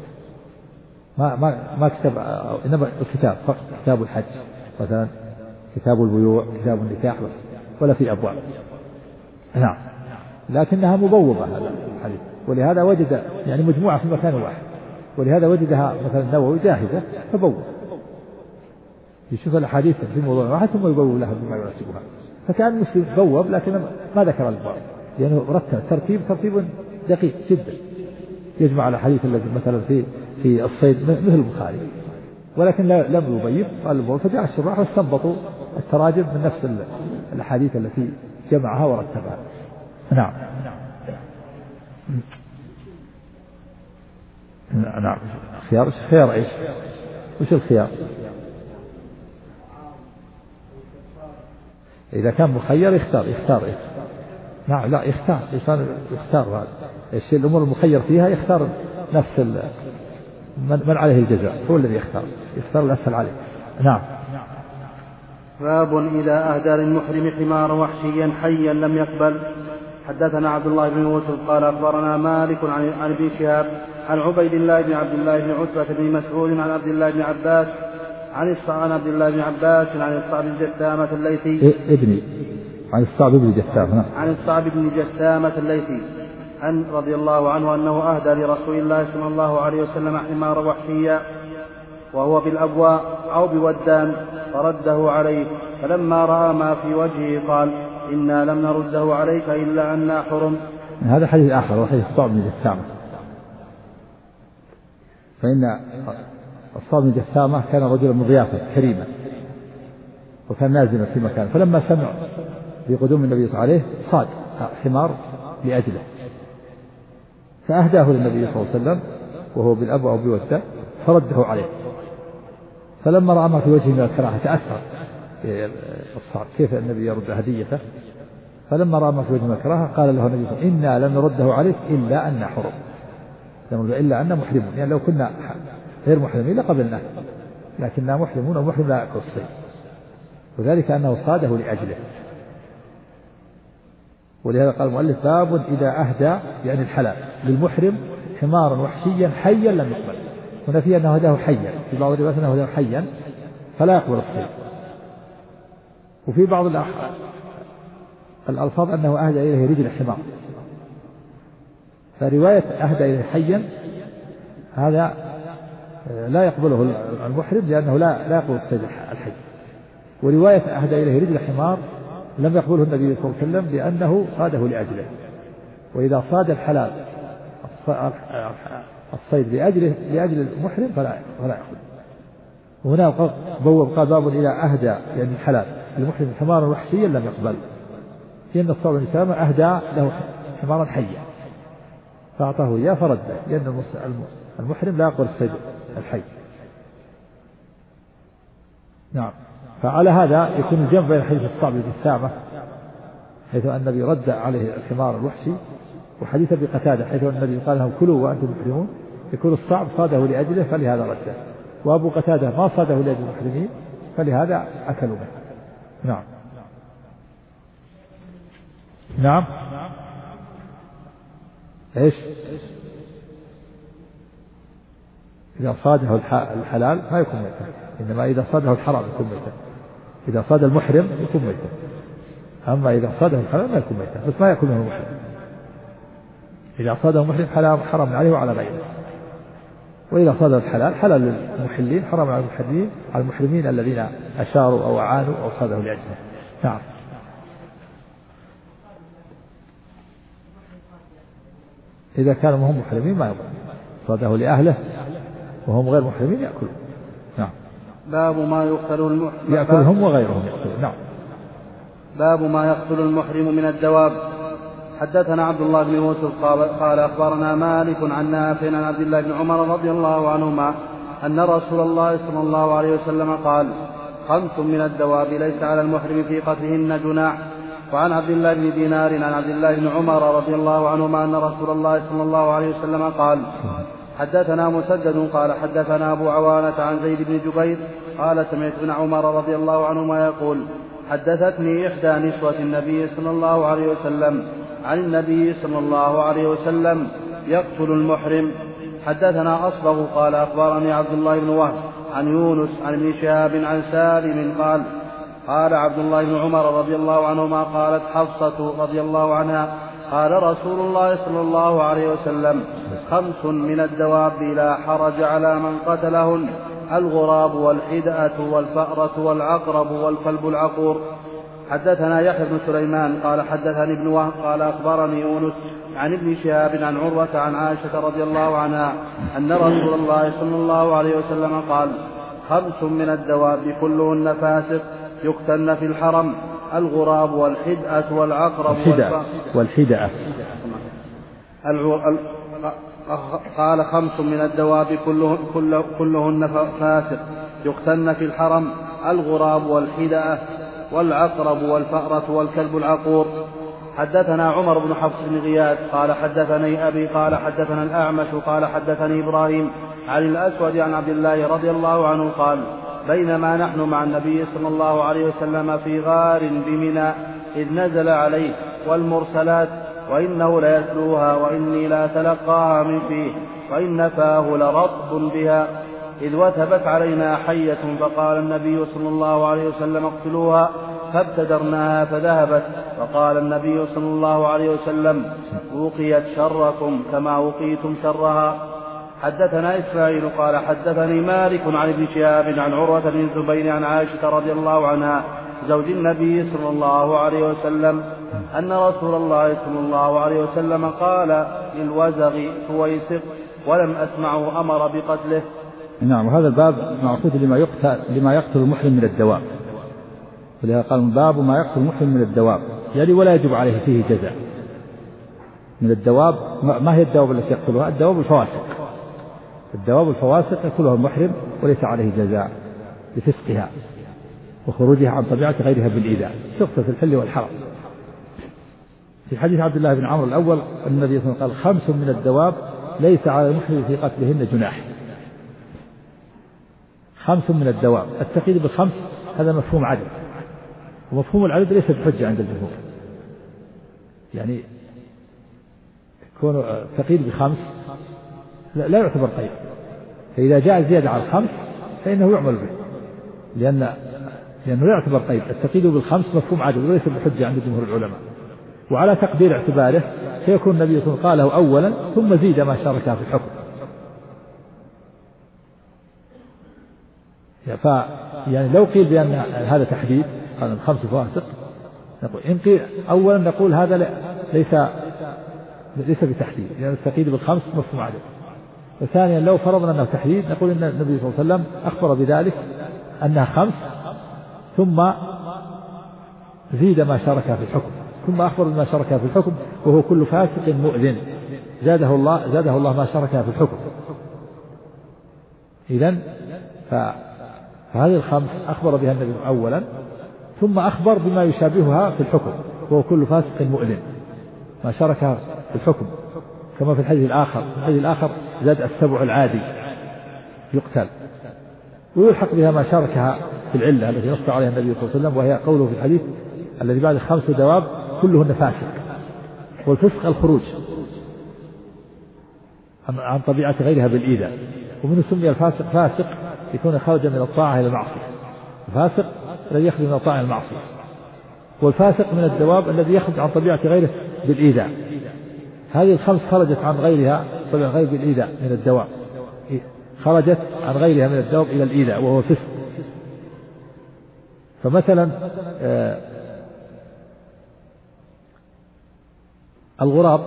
ما كتب، إنما الكتاب فقط كتاب الحج مثلا، كتاب البيوع، كتاب النكاح بس، ولا في أبواب. نعم. لكنها مبوبة هذا الحديث، ولهذا وجد يعني مجموعة في مكان واحد، ولهذا وجدها مثلا النووي جاهزة فبوب، يشوف الأحاديث في موضوع واحد ثم يبوب لها بما يناسبها. فكان مسلم بوب لكن ما ذكر الباب، لأنه رتب ترتيب دقيق جدا، يجمع الأحاديث التي مثلا في الصيد مثل البخاري، ولكن لم يبيب قال البوب، فجاء الشراح واستنبطوا التراجم من نفس الأحاديث التي جمعها ورتبها. نعم. نعم. خيار ايش؟ وش الخيار؟ إذا كان مخير يختار إيه؟ نعم لا يختار، يختار هذا الشيء، الأمور المخير فيها يختار نفس من عليه الجزاء هو الذي يختار الأسهل عليه. نعم. باب إذا أهدى للمحرم حمار وحشيا حيا لم يقبل. حدثنا عبد الله بن يوسف قال أخبرنا مالك عن ابن شهاب عن عبيد الله بن عبد الله بن عتبة بن مسعود عن عبد الله بن عباس عن عبد الله بن عباس عن الصعب بن جثامة الليثي عن الصعب بن جثامة عن الصعب بن جثامة الليثي عن رضي الله عنه أنه أهدى لرسول الله صلى الله عليه وسلم حمار وحشيا وهو بالأبواء أو بودان فرده عليه فلما رأى ما في وجهه قال إنا لم نرده عليك إلا أننا حرم. هذا حديث آخر وحديث الصعب بن جثامة، فإن الصعب بن جثامة كان رجلا مضيافا كريما وكان نازلا في مكان، فلما سمع بقدوم النبي صلى الله عليه وسلم صاد حمار لأجله فأهداه للنبي صلى الله عليه وسلم وهو بالأب أو بالودة فرده عليه. فلما رأى ما في وجهه من الكراهة تأثر الصعب كيف النبي يرد هديته، فلما رأى ما في وجهه من الكراهة قال له النبي صلى الله عليه وسلم إنا لم نرده عليك إلا أن حرم، إلا أن محرمون، يعني لو كنا غير محرمين لقبلناه لكننا محرمون ومحرم لا يأكل الصيد، وذلك أنه صاده لأجله. ولهذا قال المؤلف باب إذا أهدى يعني الحلال للمحرم حمارا وحشيا حيا لم يقبل. هنا فيه أنه هداه حيا، في بعض الروايات أنه هداه حيا فلا يقبل الصيد، وفي بعض الألفاظ أنه أهدى إليه رجل حمار، فرواية أهدى إليه حيا هذا لا يقبله المحرم لأنه لا يقبل الصيد الحي، ورواية أهدى إليه رجل حمار لم يقبله النبي صلى الله عليه وسلم لأنه صاده لأجله، وإذا صاد الحلال الصيد لأجل المحرم فلا يأخذ. وهنا قال باب إذا أهدى يعني الحلال المحرم حمارا وحشيا لم يقبل، لأن الصعب بن جثامة أهدى له حمارا حيا فأعطاه إياه فرده، لأن المحرم لا يقبل الصيد الحي. نعم. فعلى هذا يكون الجمع بين حديث الصعب بن جثامة حيث أن النبي رد عليه الحمار الوحشي وحديث أبي قتادة حيث أن النبي قال لهم كلوا وأنتم محرمون، يكون الصعب صاده لأجله فلهذا رده، وأبو قتادة ما صاده لأجل المحرمين فلهذا أكلوا منه. نعم. نعم. إيش؟ إذا صاده الحلال ما يكون ميتا، إنما إذا صاده الحرام يكون ميتا، إذا صاد المحرم يكون ميتا، أما إذا صاده الحلال ما يكون ميتا بس ما يكون منه المحرم. إذا صاده المحرم حرام عليه وعلى غيره، وإذا صاده الحلال حلال للمحلين حرام على المحرمين الذين أشاروا أو أعانوا أو صاده لأجله. نعم. إذا كانوا هم محرمين ما يقبل، صاده لأهله وهم غير محرمين يأكلون. نعم. باب ما يقتل المحرم يأكلهم وغيرهم يأكلون. نعم. باب ما يقتل المحرم من الدواب. حدثنا عبد الله بن يوسف قال أخبرنا مالك عن نافع عن عبد الله بن عمر رضي الله عنهما أن رسول الله صلى الله عليه وسلم قال 5 من الدواب ليس على المحرم في قتلهن جناح. وعن عبد الله بن دينار عن عبد الله بن عمر رضي الله عنهما أن رسول الله صلى الله عليه وسلم قال حدثنا مسدد قال حدثنا أبو عوانة عن زيد بن جبير قال سمعت ابن عمر رضي الله عنهما يقول حدثتني إحدى نسوة النبي صلى الله عليه وسلم عن النبي صلى الله عليه وسلم يقتل المحرم. حدثنا أصبغ قال أخبرني عبد الله بن وهب عن يونس عن ابن شهاب عن سالم قال عبد الله بن عمر رضي الله عنهما قالت حفصة رضي الله عنها قال رسول الله صلى الله عليه وسلم 5 من الدواب لا حرج على من قتلهن الغراب والحدأة والفأرة والعقرب والكلب العقور. حدثنا يحيى بن سليمان قال حدثني ابن وهب قال أخبرني يونس عن ابن شهاب عن عروة عن عائشة رضي الله عنها أن رسول الله صلى الله عليه وسلم قال 5 من الدواب كلهن فاسق يقتلن في الحرم الغراب والحدأة والعقرب والحدأة. قال 5 من الدواب كلهن فاسق يقتلن في الحرم الغراب والحدأة والعقرب والفأرة والكلب العقور. حدثنا عمر بن حفص بن غياث قال حدثني أبي قال حدثنا الأعمش قال حدثني إبراهيم عن الأسود عن عبد الله رضي الله عنه قال بينما نحن مع النبي صلى الله عليه وسلم في غار بمنى إذ نزل عليه والمرسلات وإنه ليتلوها وإني لا أتلقاها من فيه وإن فاه لرطب بها إذ وثبت علينا حية فقال النبي صلى الله عليه وسلم اقتلوها فابتدرناها فذهبت وقال النبي صلى الله عليه وسلم وقيت شركم كما وقيتم شرها. حدثنا إسماعيل قال حدثني مالك عن ابن شهاب عن عروة بن الزبير عن عائشة رضي الله عنها زوج النبي صلى الله عليه وسلم أن رسول الله صلى الله عليه وسلم قال للوزغ تويسق ولم أسمعه أمر بقتله. نعم. وهذا الباب معقود لما يقتل المحرم من الدواب، ولهذا قال باب ما يقتل المحرم من الدواب، يعني ولا يجب عليه فيه جزاء. من الدواب ما هي الدواب التي يقتلها؟ الدواب الفواسق. الدواب الفواسق يقتلها المحرم وليس عليه جزاء لفسقها وخروجها عن طبيعة غيرها بالإيذاء، تقتل في الحل والحرم. في حديث عبد الله بن عمرو الأول النبي صلى الله عليه وسلم قال 5 من الدواب ليس على المحرم في قتلهن جناح. 5 من الدواب، التقييد ب5 هذا مفهوم عدد، ومفهوم العدد ليس بحجة عند الجمهور، يعني يكون التقييد ب5 لا يعتبر قيد، فإذا جاء زيادة على 5 فإنه يعمل به، لأنه لا يعتبر قيد. التقييد ب5 مفهوم عدد وليس بحجة عند جمهور العلماء. وعلى تقدير اعتباره فيكون النبي صلى الله عليه وسلم قاله أولا ثم زيد ما شاركه في الحكم. يعني لو قيل بأن هذا تحديد قال 5 فواسق، نقول إن قيل أولا نقول هذا ليس بتحديد، لأن التقييد ب5 مفهوم عدد. وثانيا لو فرضنا أنه تحديد نقول إن النبي صلى الله عليه وسلم أخبر بذلك أنها 5 ثم زيد ما شاركه في الحكم، ثم أخبر بما شاركه في الحكم وهو كل فاسق مؤذن زاده الله ما شاركه في الحكم. إذن فهذه ال5 أخبر بها النبي أولا ثم أخبر بما يشابهها في الحكم وهو كل فاسق مؤذن ما شاركها في الحكم، كما في الحديث الآخر زاد السبع العادي يقتل، ويلحق بها ما شاركها في العلة التي نص عليها النبي صلى الله عليه وسلم، وهي قوله في الحديث الذي بعد 5 دواب كلهن فاسق. والفسق الخروج عن طبيعة غيرها بالإيذاء، ومن سمي الفاسق فاسق يكون خرج من الطاعة إلى المعصية، الفاسق الذي يخرج من الطاعة إلى المعصية، والفاسق من الدواب الذي يخرج عن طبيعة غيره بالإيذاء. هذه ال5 خرجت عن غيرها طبيعة غير بالإيذاء من الدواب، خرجت عن غيرها من الدواب إلى الإيذاء وهو فسق. فمثلا الغراب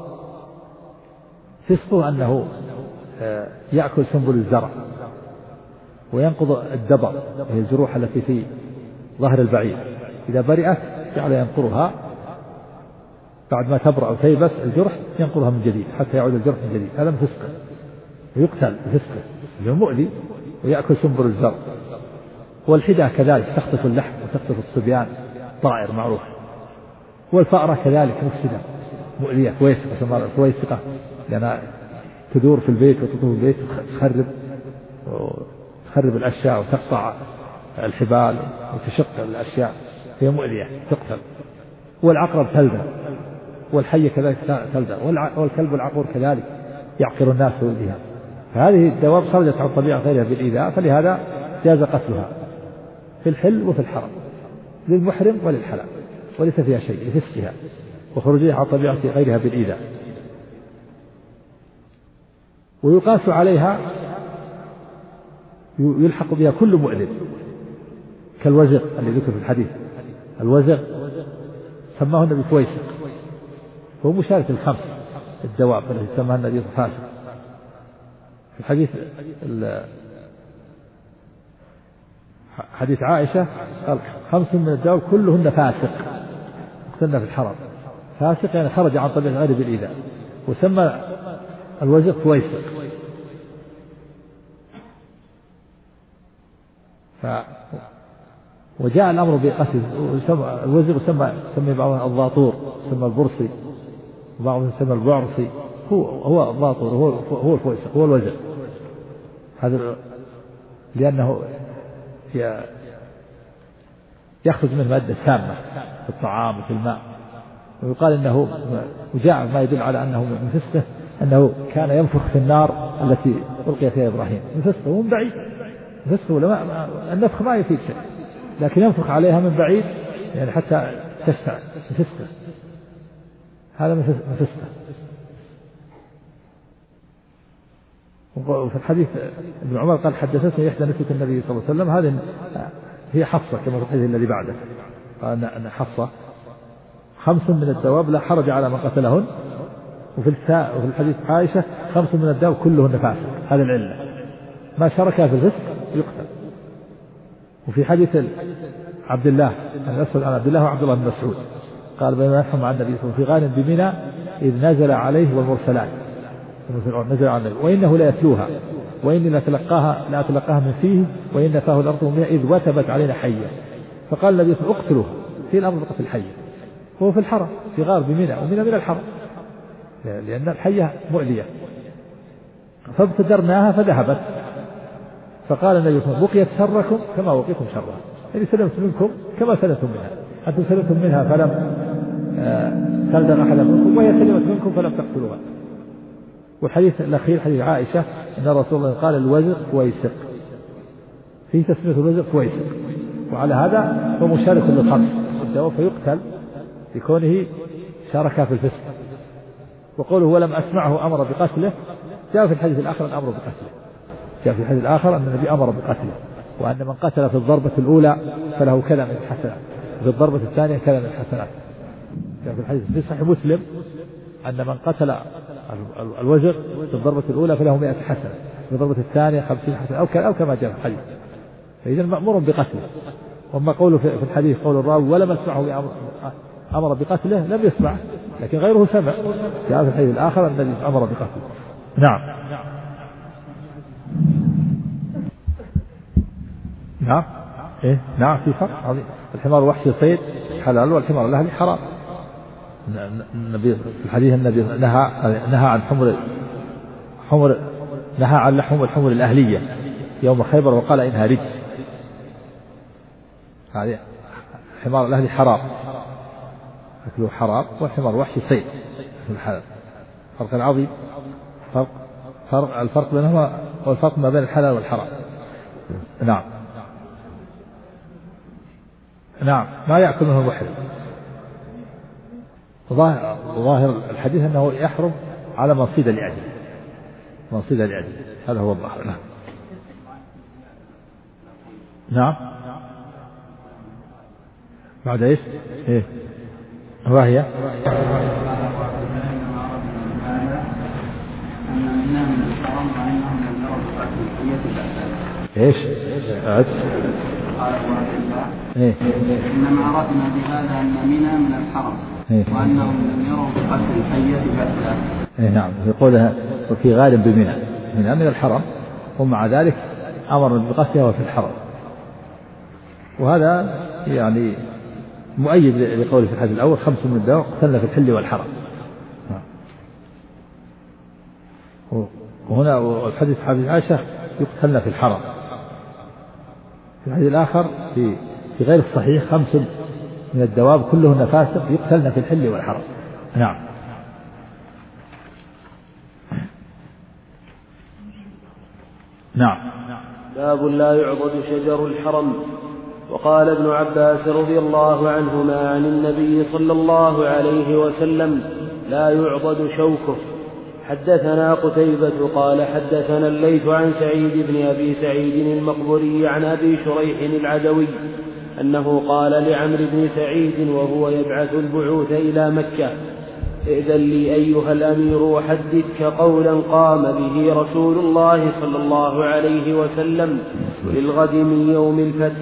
فسقه أنه يأكل سنبل الزرع وينقض الدبر، وهي الجروح التي في ظهر البعير، إذا برئت جعل ينقرها بعد ما تبرأ أو تيبس الجرح ينقرها من جديد حتى يعود الجرح من جديد، هذا من فسقه ويقتل بفسقه، هو مؤذي ويأكل سنبل الزرع. والحدة كذلك تخطف اللحم وتخطف الصبيان، طائر معروف. والفأرة كذلك مفسدة مؤذية كويسقة، لأنها تدور في البيت وتطوف البيت تخرب الأشياء وتقطع الحبال وتشق الأشياء، هي مؤذية تقتل. والعقرب تلدغ، والحية كذلك تلدغ، والكلب العقور كذلك يعقر الناس ويؤذيها. فهذه الدواب خرجت عن طبيعة غيرها بالإيذاء، فلهذا جاز قتلها في الحل وفي الحرم للمحرم وللحلال، وليس فيها شيء لفسقها وخروجها عن طبيعة غيرها بالإيذاء. ويقاس عليها يلحق بها كل مؤذن كالوزغ الذي ذكر في الحديث. الوزغ سماه النبي فويسق، وهو مشارك ال5 الدواب التي سماها النبي فاسق. في الحديث حديث عائشة قال 5 من الدواب كلهن فاسق، اقتلنا في الحرم. فاسق يعني خرج عن طبيعة غير بالإيذاء، وسمى الوزغ فويسق. وجاء الأمر بقتل الوزغ، سمي بعضهم الضاطور، سمى البرصي، وبعضهم سمى البعرصي. هو الضاطور، هو الفويسق، هو الوزغ. هذا لأنه يخرج منه مادة سامة في الطعام وفي الماء. ويقال إنه وجاء ما يدل على أنه من فسقه أنه كان ينفخ في النار التي ألقي فيها إبراهيم، من فسقه ومن بعيد. فسقه النفخ ما يفيد شيء، لكن ينفخ عليها من بعيد يعني حتى تشتعل، من فسقه. هذا من فسقه. وفي الحديث ابن عمر قال حدثتني إحدى نسوة النبي صلى الله عليه وسلم، هذه هي حفصة كما في الحديث الذي بعده، قال أن حفصة 5 من الدواب لا حرج على من قتلهن، وفي الحديث عائشة 5 من الدواب كلهن فاسق، هذه العلة، ما شاركها في الفسق يقتل. وفي حديث عبد الله الأسود عن عبد الله وعبد الله بن مسعود قال بينما نحن مع النبي صلى الله عليه وسلم في غار بمنى إذ نزل عليه والمرسلات نزل على النبي وإنه لا يتلوها وإني لا أتلقاها من فيه وإن فاه الأرض منها إذ وثبت علينا حية، فقال النبي صلى الله عليه وسلم اقتلوها في الأرض بقت الحية، هو في الحرم في غار بمنى ومنى من الحرم لأن الحية مؤذية، فابتدرناها فذهبت، فقال النبي صلى الله عليه وسلم بقيت شركم كما وقيتم شرها، يعني سلمت منكم كما سلمتم منها، أنتم سلمتم منها فلم تلدغ أحدا منكم وهي سلمت منكم فلم تقتلوها. والحديث الأخير حديث عائشة أن رسول الله قال الوزغ فويسق، فيه تسمية الوزغ فويسق، وعلى هذا هو مشارك للخمس فيقتل لكونه شارك في الفسق. وقوله ولم أسمعه أمر بقتله جاء في الحديث الآخر الأمر بقتله، جاء في الحديث الآخر أن النبي أمر بقتله، وأن من قتل في الضربة الأولى فله كذا من الحسنات وفي الضربة الثانية كذا من الحسنات. جاء في الحديث في صحيح مسلم أن من قتل الوزغ في الضربة الأولى فله 100 حسنة في الضربة الثانية 50 حسنة أو كما جاء في الحديث، فإذا مأمور بقتله. وما قوله في الحديث قول الراوي ولم أسمعه أمر بقتله لم يسمع، لكن غيره سمع، جاء في الحديث الآخر أن النبي أمر بقتله. نعم نعم إيه نعم في فرق عظيم، الحمار وحشي صيد حلال والحمار الأهلي حرام. النبي في الحديث النبي نهى عن نهى عن لحوم الحمر الأهلية يوم خيبر وقال إنها رجس، هذه الحمار الأهلي حرام أكله حرام والحمار وحشي صيد في الحلال، فرق عظيم، الفرق بينهما والفرق ما بين الحلال والحرام. نعم نعم ما يأكل منه المحرم. ظاهر الحديث أنه يحرم على من صيد لأجله، هذا هو الظاهر. نعم نعم بعد إيش إيه وهي إيش إيه؟ إنما عرفنا بهذا أن منى من الحرم وأنهم لم يروا بقتل الحية بأسها. إيه نعم يقولها وفي غار بمنى من الحرم ومع ذلك أمر بقتلها وفي الحرم، وهذا يعني مؤيد لقوله في الحديث الأول 5 من الدواء قتلنا في الحل والحرم. وهنا والحديث حديث عائشة يقتلنا في الحرم، في الحديث الآخر في غير الصحيح 5 من الدواب كلهن فاسق يقتلن في الحل والحرم. نعم نعم باب لا يعضد شجر الحرم. وقال ابن عباس رضي الله عنهما عن النبي صلى الله عليه وسلم لا يعضد شوكه. حدثنا قتيبة قال حدثنا الليث عن سعيد بن أبي سعيد المقبري عن أبي شريح العدوي أنه قال لعمرو بن سعيد وهو يبعث البعوث إلى مكة ائذن لي أيها الأمير أحدثك قولا قام به رسول الله صلى الله عليه وسلم للغد من يوم الفتح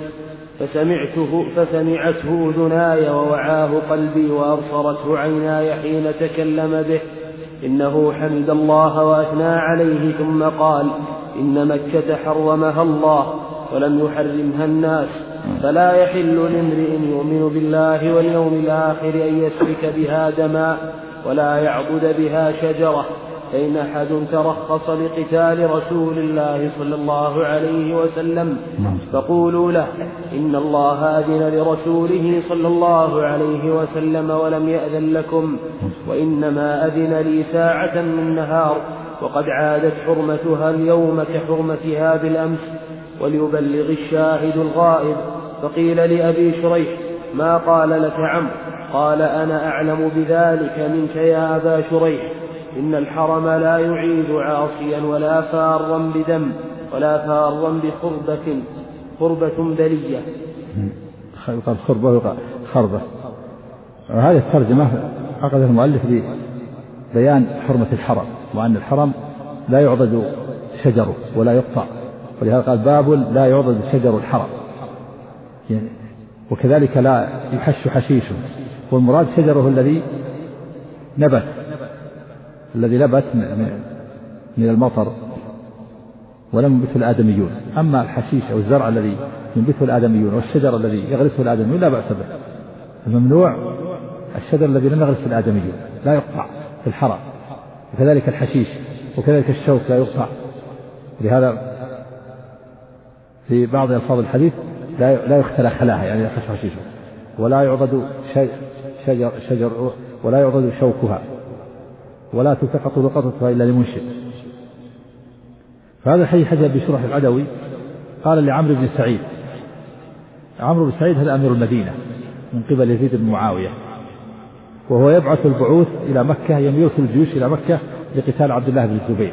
فسمعته أذناي ووعاه قلبي وأبصرته عيناي حين تكلم به إنه حمد الله وأثنى عليه ثم قال إن مكة حرمها الله ولم يحرمها الناس فلا يحل لامرئ يؤمن بالله واليوم الآخر أن يسفك بها دماء ولا يعضد بها شجرة، فإن أحد ترخص لقتال رسول الله صلى الله عليه وسلم فقولوا له إن الله أذن لرسوله صلى الله عليه وسلم ولم يأذن لكم، وإنما أذن لي ساعة من نهار وقد عادت حرمتها اليوم كحرمتها بالأمس، وليبلغ الشاهد الغائب. فقيل لأبي شريح ما قال لك عمرو؟ قال أنا أعلم بذلك منك يا أبا شريح. إن الحرم لا يعيد عاصيا ولا فارا بدم ولا فارا خربة بلية. يقال خربة ويقال خربة. وهذه الترجمة عقد المؤلف ببيان حرمة الحرم وأن الحرم لا يعضد شجره ولا يقطع، ولهذا قال باب لا يعضد شجر الحرم، يعني وكذلك لا يحش حشيشه، والمراد شجره الذي نبت من المطر ولم ينبته الآدميون. أما الحشيش أو الزرع الذي ينبته الآدميون والشجر الذي يغرسه الآدميون لا بأس به. الممنوع الشجر الذي لم يغرسه الآدميون لا يقطع في الحرم، وكذلك الحشيش وكذلك الشوك لا يقطع. لهذا في بعض ألفاظ الحديث لا يختلى خلاها، يعني لا يحش حشيشه، ولا يعضد شجر ولا يعضد شوكها، ولا تلتقط لقطتها إلا لمنشد. فهذا الحديث حديث أبي شريح العدوي قال لعمرو بن سعيد. عمرو بن سعيد هذا أمير المدينة من قبل يزيد بن معاوية، وهو يبعث البعوث إلى مكة، يرسل الجيوش إلى مكة لقتال عبد الله بن الزبير.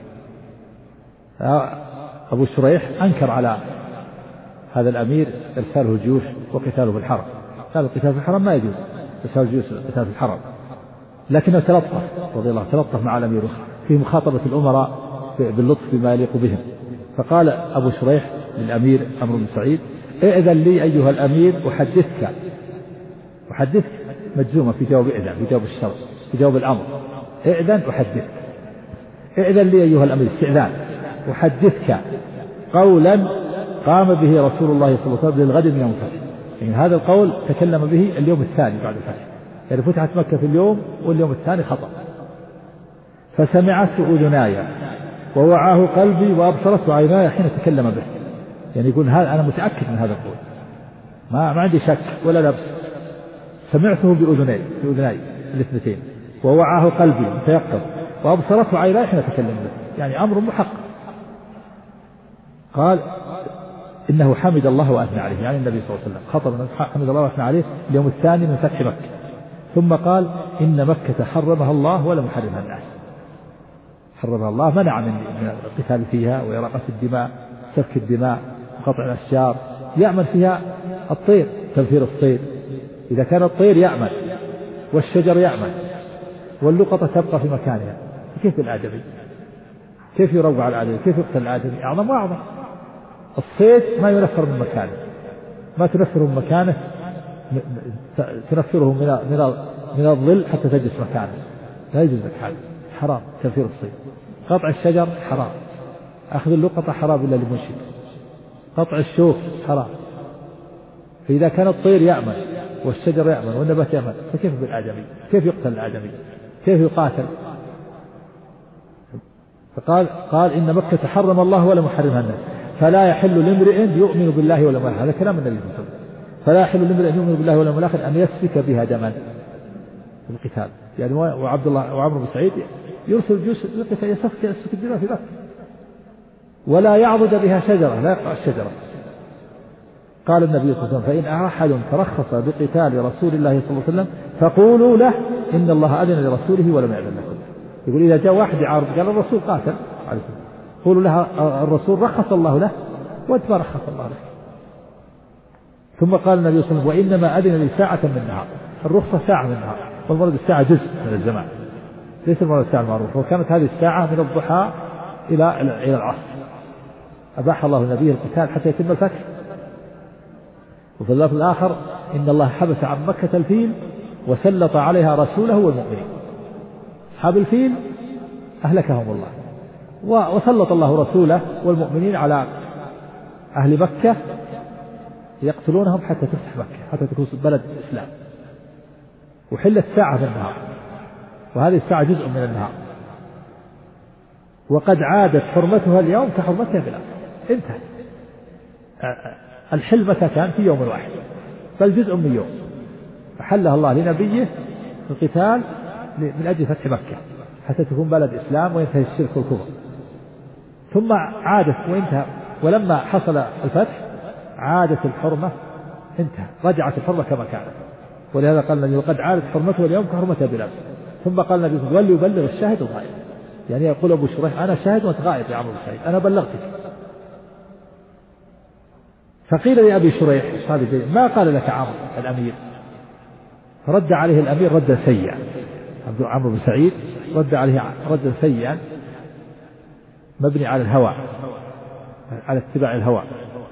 أبو شريح أنكر على هذا الأمير إرساله الجيوش وقتاله في الحرم، قال القتال في الحرم ما يجوز، إرسال الجيوش القتال في الحرم، لكنه تلطف رضي الله تلطف مع الأمير في مخاطبة الأمراء باللطف بما يليق بهم. فقال أبو شريح للأمير عمرو بن سعيد ائذن لي أيها الأمير أحدثك مجزومة في جواب إذن، في جواب الشرط، في جواب الأمر. ائذن أحدثك، ائذن لي أيها الأمير استئذان أحدثك قولا قام به رسول الله صلى الله عليه وسلم للغد من يوم الفتح. يعني هذا القول تكلم به اليوم الثاني بعد الفتح، يعني فتحت مكة في اليوم واليوم الثاني خطأ. فسمعت أذناي ووعاه قلبي وأبصرت عيناي حين تكلم به. يعني يقول هذا أنا متأكد من هذا القول، ما عندي شك ولا لبس. سمعته بأذناي الاثنتين، ووعاه قلبي متيقظ، وأبصرته عيناي حين تكلم به، يعني أمر محقق. قال إنه حمد الله وأثنى عليه، يعني النبي صلى الله عليه وسلم خطب حمد الله وأثنى عليه اليوم الثاني من فتح مكة. ثم قال إن مكة حرمها الله ولم يحرمها الناس. حرمها الله، منع من القتال فيها وإراقة الدماء، سفك الدماء، قطع الأشجار، يأمن فيها الطير، تنفير الصيد إذا كان الطير يأمن والشجر يأمن واللقطة تبقى في مكانها. كيف الآدمي؟ كيف يروع الآدمي؟ كيف يقتل الآدمي؟ أعظم وأعظم. الصيد ما ينفر من مكانه، ما تنفره من مكانه، تنفره من الظل حتى تجلس مكانه، لا يجوز لك هذا، حرام تنفير الصيد. قطع الشجر حرام، أخذ اللقطة حرام إلا لمنشد، قطع الشوك حرام. فإذا كان الطير يأمن والشجر يأمن والنبات يأمن، فكيف بالآدمي؟ كيف يقتل الآدمي؟ كيف يقاتل؟ قال إن مكة حرم الله ولم يحرمها الناس، فلا يحل لامرئ يؤمن بالله واليوم الآخر. هذا كلام النبي صلى الله عليه وسلم. فلا يحل لامرئ يؤمن بالله واليوم الآخر أن يسفك بها دما في القتال. يعني وعبد الله وعمرو بن سعيد يرسل الجيوش للقتال يسفك الدماء في مكة، ولا يعضد بها شجرة، لا يقطع الشجرة. قال النبي صلى الله عليه وسلم فإن أحد ترخص بقتال رسول الله صلى الله عليه وسلم فقولوا له إن الله أذن لرسوله ولم يأذن لكم. يقول إذا جاء واحد يعارض قال الرسول قاتل عليه السلام، قولوا له الرسول رخص الله له وأنت ما رخص الله لك. ثم قال النبي صلى الله عليه وسلم وإنما أذن لي ساعة من النهار، الرخصة ساعة من النهار، والمراد الساعة جزء من الزمان، ليس المراد الساعة المعروفة. وكانت هذه الساعة من الضحى إلى العصر، أباح الله النبي القتال حتى يتم الفتح. وفي اللفظ الآخر إن الله حبس عن مكة الفيل وسلط عليها رسوله والمؤمنين. أصحاب الفيل أهلكهم الله، وسلط الله رسوله والمؤمنين على أهل مكة يقتلونهم حتى تفتح مكة، حتى تكون بلد الإسلام. وحلت ساعة من النهار، وهذه الساعة جزء من النهار، وقد عادت حرمتها اليوم كحرمتها بالأمس. انتهى الحل متى كان؟ في يوم واحد، بل جزء من يوم أحلها الله لنبيه في القتال من أجل فتح مكة حتى تكون بلد إسلام وينتهي الشرك والكفر. ثم عادت وانتهى، ولما حصل الفتح عادت الحرمة، انتهى، رجعت الحرمة كما كانت. ولهذا قال النبي وقد عادت حرمته اليوم كحرمتها بالأمس. ثم قال النبي ولي يبلغ الشاهد الغائب، يعني يقول أبو شريح أنا شاهد وأنت غائب يا عمرو بن سعيد، أنا بلغتك. فقيل لأبي شريح ما قال لك عمرو الأمير؟ فرد عليه الأمير ردا سيئا، عمرو بن سعيد رد عليه ردا سيئا مبني على الهوى، على اتباع الهوى.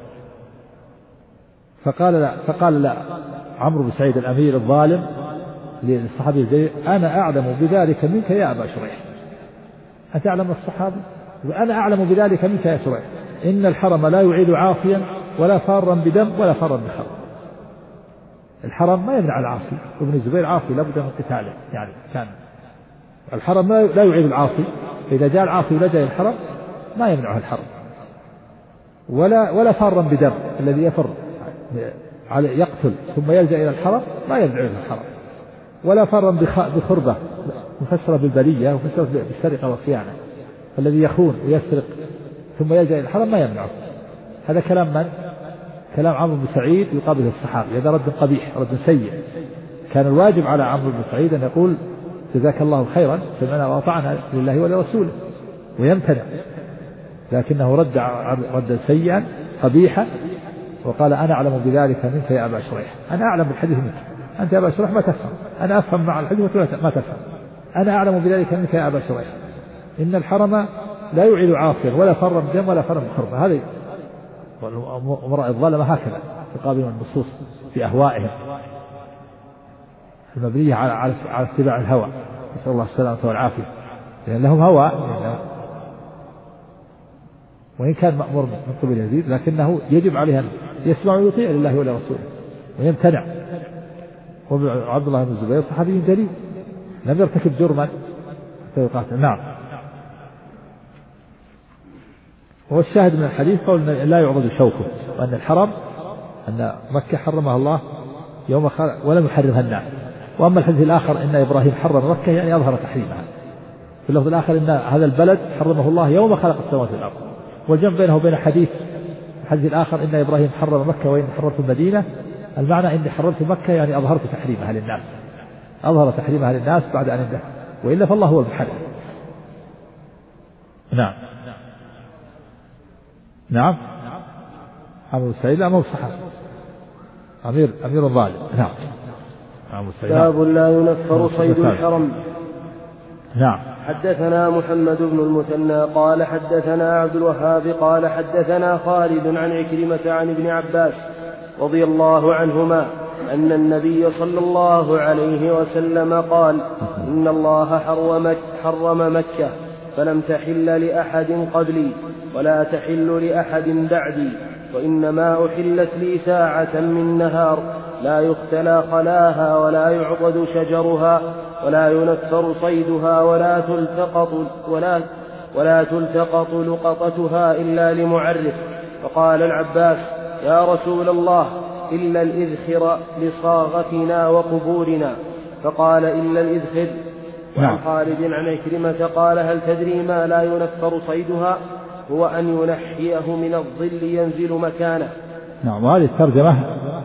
فقال لا عمرو بن سعيد الأمير الظالم للصحابي الجليل أنا أعلم بذلك منك يا أبا شريح. أنت أعلم الصحابي؟ وأنا أعلم بذلك منك يا شريح. إن الحرم لا يعيد عاصيا ولا فارا بدم ولا فارا بخرب. الحرم ما يمنع العاصي، ابن الزبير عاصي لابد من قتاله، يعني كان الحرم لا يعيد العاصي، فإذا جاء العاصي ولجأ الحرم ما يمنعه الحرم، ولا فارا بدم الذي يفر يقتل ثم يلجأ إلى الحرم ما يمنعه الحرم، ولا فارا بخربة مفسرة بالبلية ومفسرة بالسرقة والخيانة، الذي يخون ويسرق ثم يلجأ إلى الحرم ما يمنعه. هذا كلام من؟ كلام عمرو بن سعيد يقابل الصحابي، هذا رد قبيح رد سيء. كان الواجب على عمرو بن سعيد أن يقول جزاك الله خيرا سمعنا وأطعنا لله ولرسوله ويمتنع، لكنه رد سيئا قبيحا وقال أنا أعلم بذلك منك يا أبا شريح. أنا أعلم بالحديث منك، أنت يا أبا شريح ما تفهم، أنا أفهم مع الحديث ما تفهم. أنا أعلم بذلك منك يا أبا شريح. إن الحرم لا يعيد عاصيا ولا فر بدم ولا فر بخربة. هذه أمراء الظلمة هكذا يقابلون النصوص في أهوائهم المبنية على اتباع الهوى، نسأل الله السلامة والعافية، لأن لهم هوى وإن كان مأمور من قبل يزيد لكنه يجب عليه أن يسمع ويطيع لله ولرسوله ويمتنع. وعبد الله بن الزبير صحابي جليل لم يرتكب جرما فيقاتل. نعم. والشاهد من الحديث قول لا يعبد شوكه، وأن الحرم أن مكة حرمها الله يوم خلق ولم يحرمها الناس. وأما الحديث الآخر إن إبراهيم حرم مكة يعني أظهر تحريمها. في اللفظ الآخر إن هذا البلد حرمه الله يوم خلق السماوات والأرض. والجمع بينه وبين الحديث الآخر إن إبراهيم حرم مكة وإن حرمت المدينة، المعنى إني حرمت مكة يعني أظهرت تحريمها للناس، أظهر تحريمها للناس بعد أن انتهى، وإلا فالله هو المحرم. نعم. نعم. عمرو السعيد أمام الصحابة أمير الظالم. نعم. باب لا ينفر صيد الحرم. نعم. حدثنا محمد بن المثنى قال حدثنا عبد الوهاب قال حدثنا خالد عن عكرمة عن ابن عباس رضي الله عنهما أن النبي صلى الله عليه وسلم قال إن الله حرم مكة فلم تحل لأحد قبلي ولا تحل لأحد بعدي، وإنما أحلت لي ساعة من نهار لا يختلى خلاها ولا يعضد شجرها ولا ينفر صيدها ولا تلتقط لقطتها إلا لمعرف. فقال العباس يا رسول الله إلا الإذخر لصاغتنا وقبورنا، فقال إلا الإذخر. وعن خالد عن عكرمة قال هل تدري ما لا ينفر صيدها؟ هو أن ينحيه من الظل ينزل مكانه. نعم. وهذه الترجمة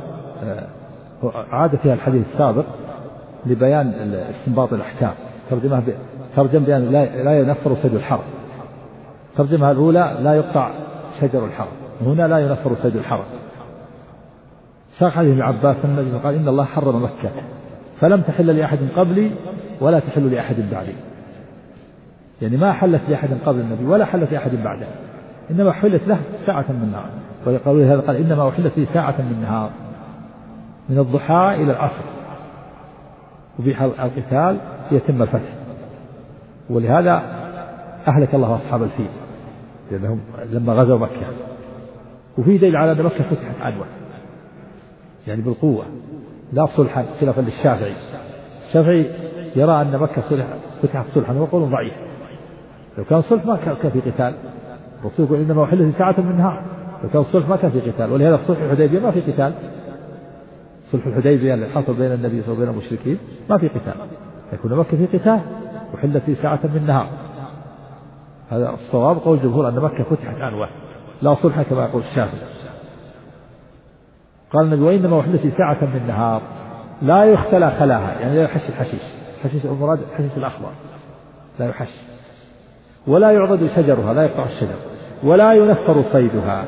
عاد فيها الحديث السابق لبيان استنباط الأحكام. ترجم بأن لا ينفر صيد الحرم. الترجمة الأولى لا يقطع شجر الحرم، هنا لا ينفر صيد الحرم. ساق حديث ابن عباس النبي قال إن الله حرم مكة فلم تحل لأحد قبلي ولا تحل لأحد بعدي، يعني ما حلت لأحد قبل النبي ولا حلت لأحد بعده، إنما حلت له ساعة من النهار. ويقول هذا قال إنما أحلت لي ساعة من النهار من الضحى إلى العصر، وبيح القتال يتم الفتح. ولهذا أهلك الله أصحاب الفيل لأنهم لما غزوا مكة. وفي دليل على أن مكة فتحت عنوة يعني بالقوة لا صلحا، خلافا للشافعي. الشافعي يرى أن مكة فتحت صلحا، وهو قول ضعيف. لو كان صلح ما كان في قتال. الرسول يقول إنما أحلت ساعة من النهار، لو كان صلح ما كان في قتال. ولهذا صلح الحديبية ما في قتال. صلح الحديبية اللي حصل بين النبي صلى الله عليه وسلم وبين المشركين ما في قتال، يكون مكة في قتال وحلت في ساعة من النهار. هذا الصواب قول الجمهور أن مكة فتحت عنوة لا صلح كما يقول الشافعي. قال النبي وإنما أحلت في ساعة من النهار، لا يختلى خلاها، يعني لا يحش الحشيش المراد الحشيش الأخضر لا يحش، ولا يعضد شجرها لا يقطع الشجر، ولا ينفر صيدها.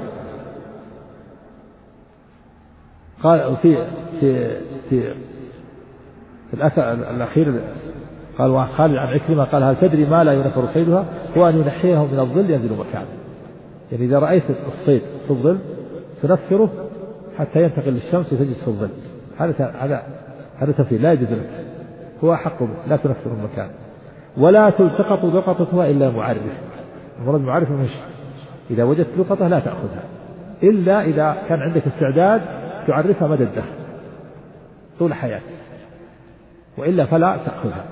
قال في الأثر الأخير قال خالد عن عكرمة قال هل تدري ما لا ينفر صيدها؟ هو أن ينحيه من الظل ينزل مكانه، يعني إذا رأيت الصيد في الظل تنفره حتى ينتقل للشمس وتجلس في الظل، هذا تفسير لا يجوز لك، هو حق لا تنفر المكان. ولا تلتقط لقطتها إلا معرف، المراد معرف مش إذا وجدت لقطة لا تأخذها إلا إذا كان عندك استعداد تعرفها مدى الدهر طول حياتك، وإلا فلا تأخذها.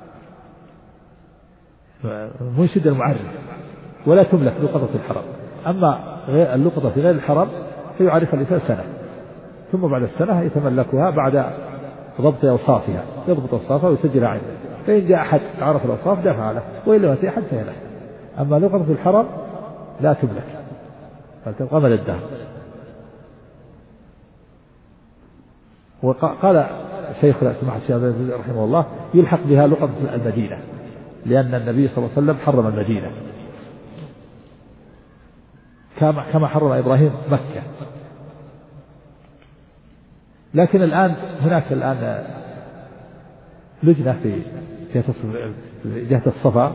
منشد المعرف. ولا تملك لقطة الحرم، أما اللقطة في غير الحرم فيعرفها الإنسان سنة، ثم بعد السنة يتملكها بعد ضبط أوصافها، يضبط أوصافها ويسجلها عنده، فإن جاء أحد عرف الأوصاف دفع له، وإلا ما أحد فهله. أما لقطة الحرم لا تملك بل تبقى مدى الدهر. وقال شيخ الأسماء الشافعي رحمه الله يلحق بها لقطة المدينة، لأن النبي صلى الله عليه وسلم حرم المدينة كما حرم إبراهيم مكة. لكن الآن هناك لجنة في جهة الصفا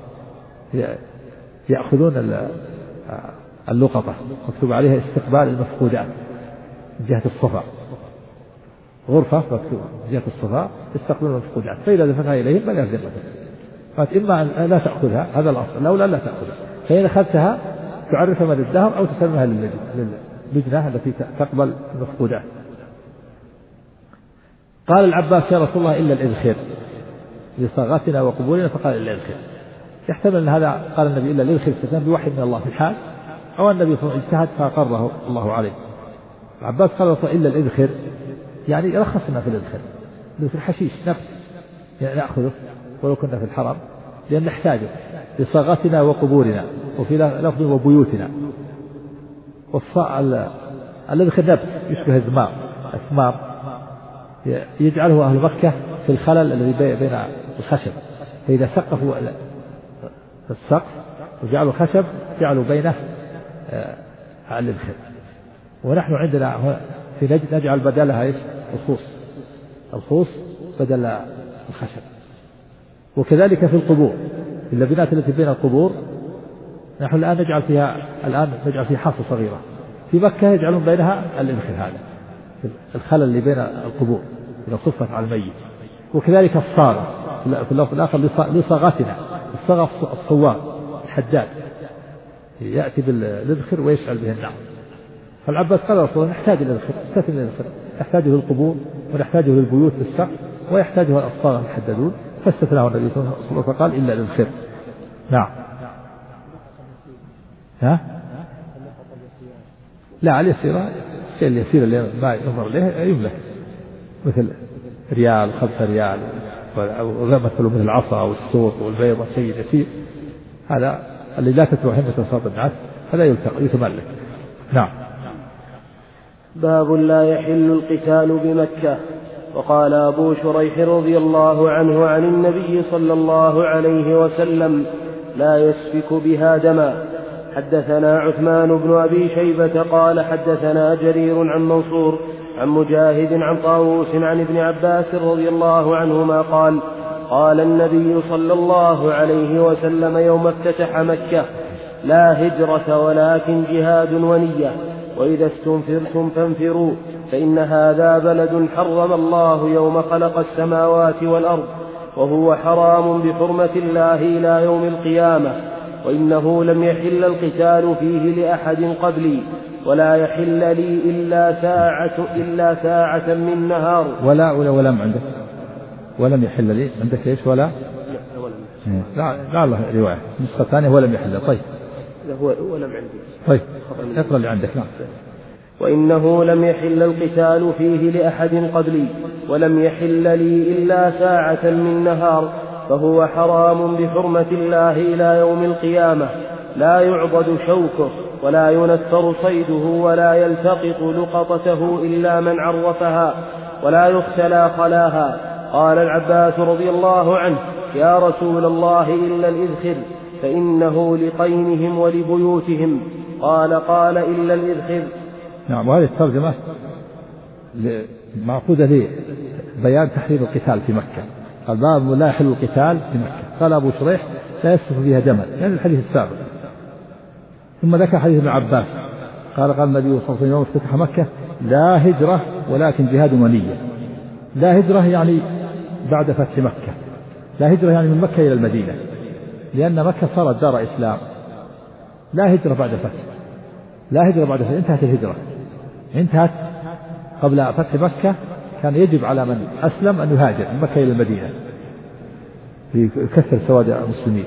يأخذون اللقطة مكتوب عليها استقبال المفقودات من جهة الصفا، غرفة مكتوب جهة الصفا استقبال المفقودات، فإذا دفنها إليهم من يرجع لك، إما أن لا تأخذها هذا الأصل، أو لا تأخذها، فإن أخذتها تعرفها مدى الدهر أو تسلمها للجنة التي تقبل المفقودات. قال العباس يا رسول الله إلا الإذخر لصاغتنا وقبورنا، فقال إلا الإذخر. يحتمل أن هذا قال النبي إلا الإذخر استثناء بوحي من الله في الحال، أو النبي صلى الله عليه وسلم اجتهد فأقره الله عليه. العباس قال رسول إلا الإذخر يعني رخصنا في الإذخر، في الحشيش نفس يعني نأخذه ولو كنا في الحرم لأن نحتاجه لصاغتنا وقبورنا، وفي لفظ وبيوتنا. الإذخر نبت يشبه الثمار يجعله أهل مكة في الخلل الذي بين الخشب، فإذا سقفوا السقف وجعلوا خشب جعلوا بينه الإذخر. ونحن عندنا في نجد نجعل بدلها الخوص بدل الخشب. وكذلك في القبور، في اللبنات التي بين القبور نحن الآن نجعل فيها حصى صغيرة، في مكة يجعلون بينها الإذخر هذا الخلل اللي بين القبور إذا صفت على الميت. وكذلك الصاغة في اللفظ الآخر لصاغتنا، الصاغة الصواب الحداد يأتي بالإذخر ويشعل به النار. فالعباس قال رسول الله نحتاج الإذخر، استثنى الإذخر، نحتاجه للقبور ونحتاجه للبيوت بالسقف ويحتاجه الأصاغة المحددون، فاستثناه النبي صلى الله عليه وسلم فقال إلا الإذخر. نعم. لا على اليسيرة الشيء اليسير اللي ما ينظر له يملك، مثل ريال 5 ريال، مثل مثل العصا أو السوق والبيضة، شيء يسير هذا اللي لا تتبع همة وساط الناس هذا يتملك. نعم. باب لا يحل القتال بمكة. وقال أبو شريح رضي الله عنه عن النبي صلى الله عليه وسلم لا يسفك بها دما. حدثنا عثمان بن أبي شيبة قال حدثنا جرير عن منصور عن مجاهد عن طاووس عن ابن عباس رضي الله عنهما قال قال النبي صلى الله عليه وسلم يوم افتتح مكة لا هجرة ولكن جهاد ونية، وإذا استنفرتم فانفروا، فإن هذا بلد حرم الله يوم خلق السماوات والأرض، وهو حرام بحرمة الله إلى يوم القيامة، وإنه لم يحل القتال فيه لأحد قبلي، ولا يحل لي إلا ساعة من نهار. ولم عندك ولم يحل لي عندك ايش ولا لا الله رواية نسخة ثانية ولم يحل. طيب هو ولم عندي. طيب اقرأ اللي عندك. نعم. وإنه لم يحل القتال فيه لأحد قبلي، ولم يحل لي إلا ساعة من نهار، فهو حرام بحرمة الله إلى يوم القيامة، لا يعضد شوكه ولا ينثر صيده ولا يلتقط لقطته إلا من عرفها، ولا يختلى خلاها. قال العباس رضي الله عنه: يا رسول الله إلا الإذخر فإنه لقينهم ولبيوتهم. قال إلا الإذخر. نعم. وهذه الترجمة مأخوذة لبيان تحريم القتال في مكة. قال باب لا يحل القتال في مكة. قال أبو شريح: لا يسفك فيها دما، يعني الحديث السابق. ثم ذكر حديث ابن عباس قال النبي صلى الله عليه وسلم يوم افتتح مكة: لا هجرة ولكن جهاد ونية. لا هجرة يعني بعد فتح مكة، لا هجرة يعني من مكة إلى المدينة، لأن مكة صارت دار إسلام. لا هجرة بعد فتح، لا هجرة بعد فتح، انتهت الهجرة، انتهت. قبل فتح مكة كان يجب على من أسلم أن يهاجر من مكة إلى المدينة ليكثر سواد المسلمين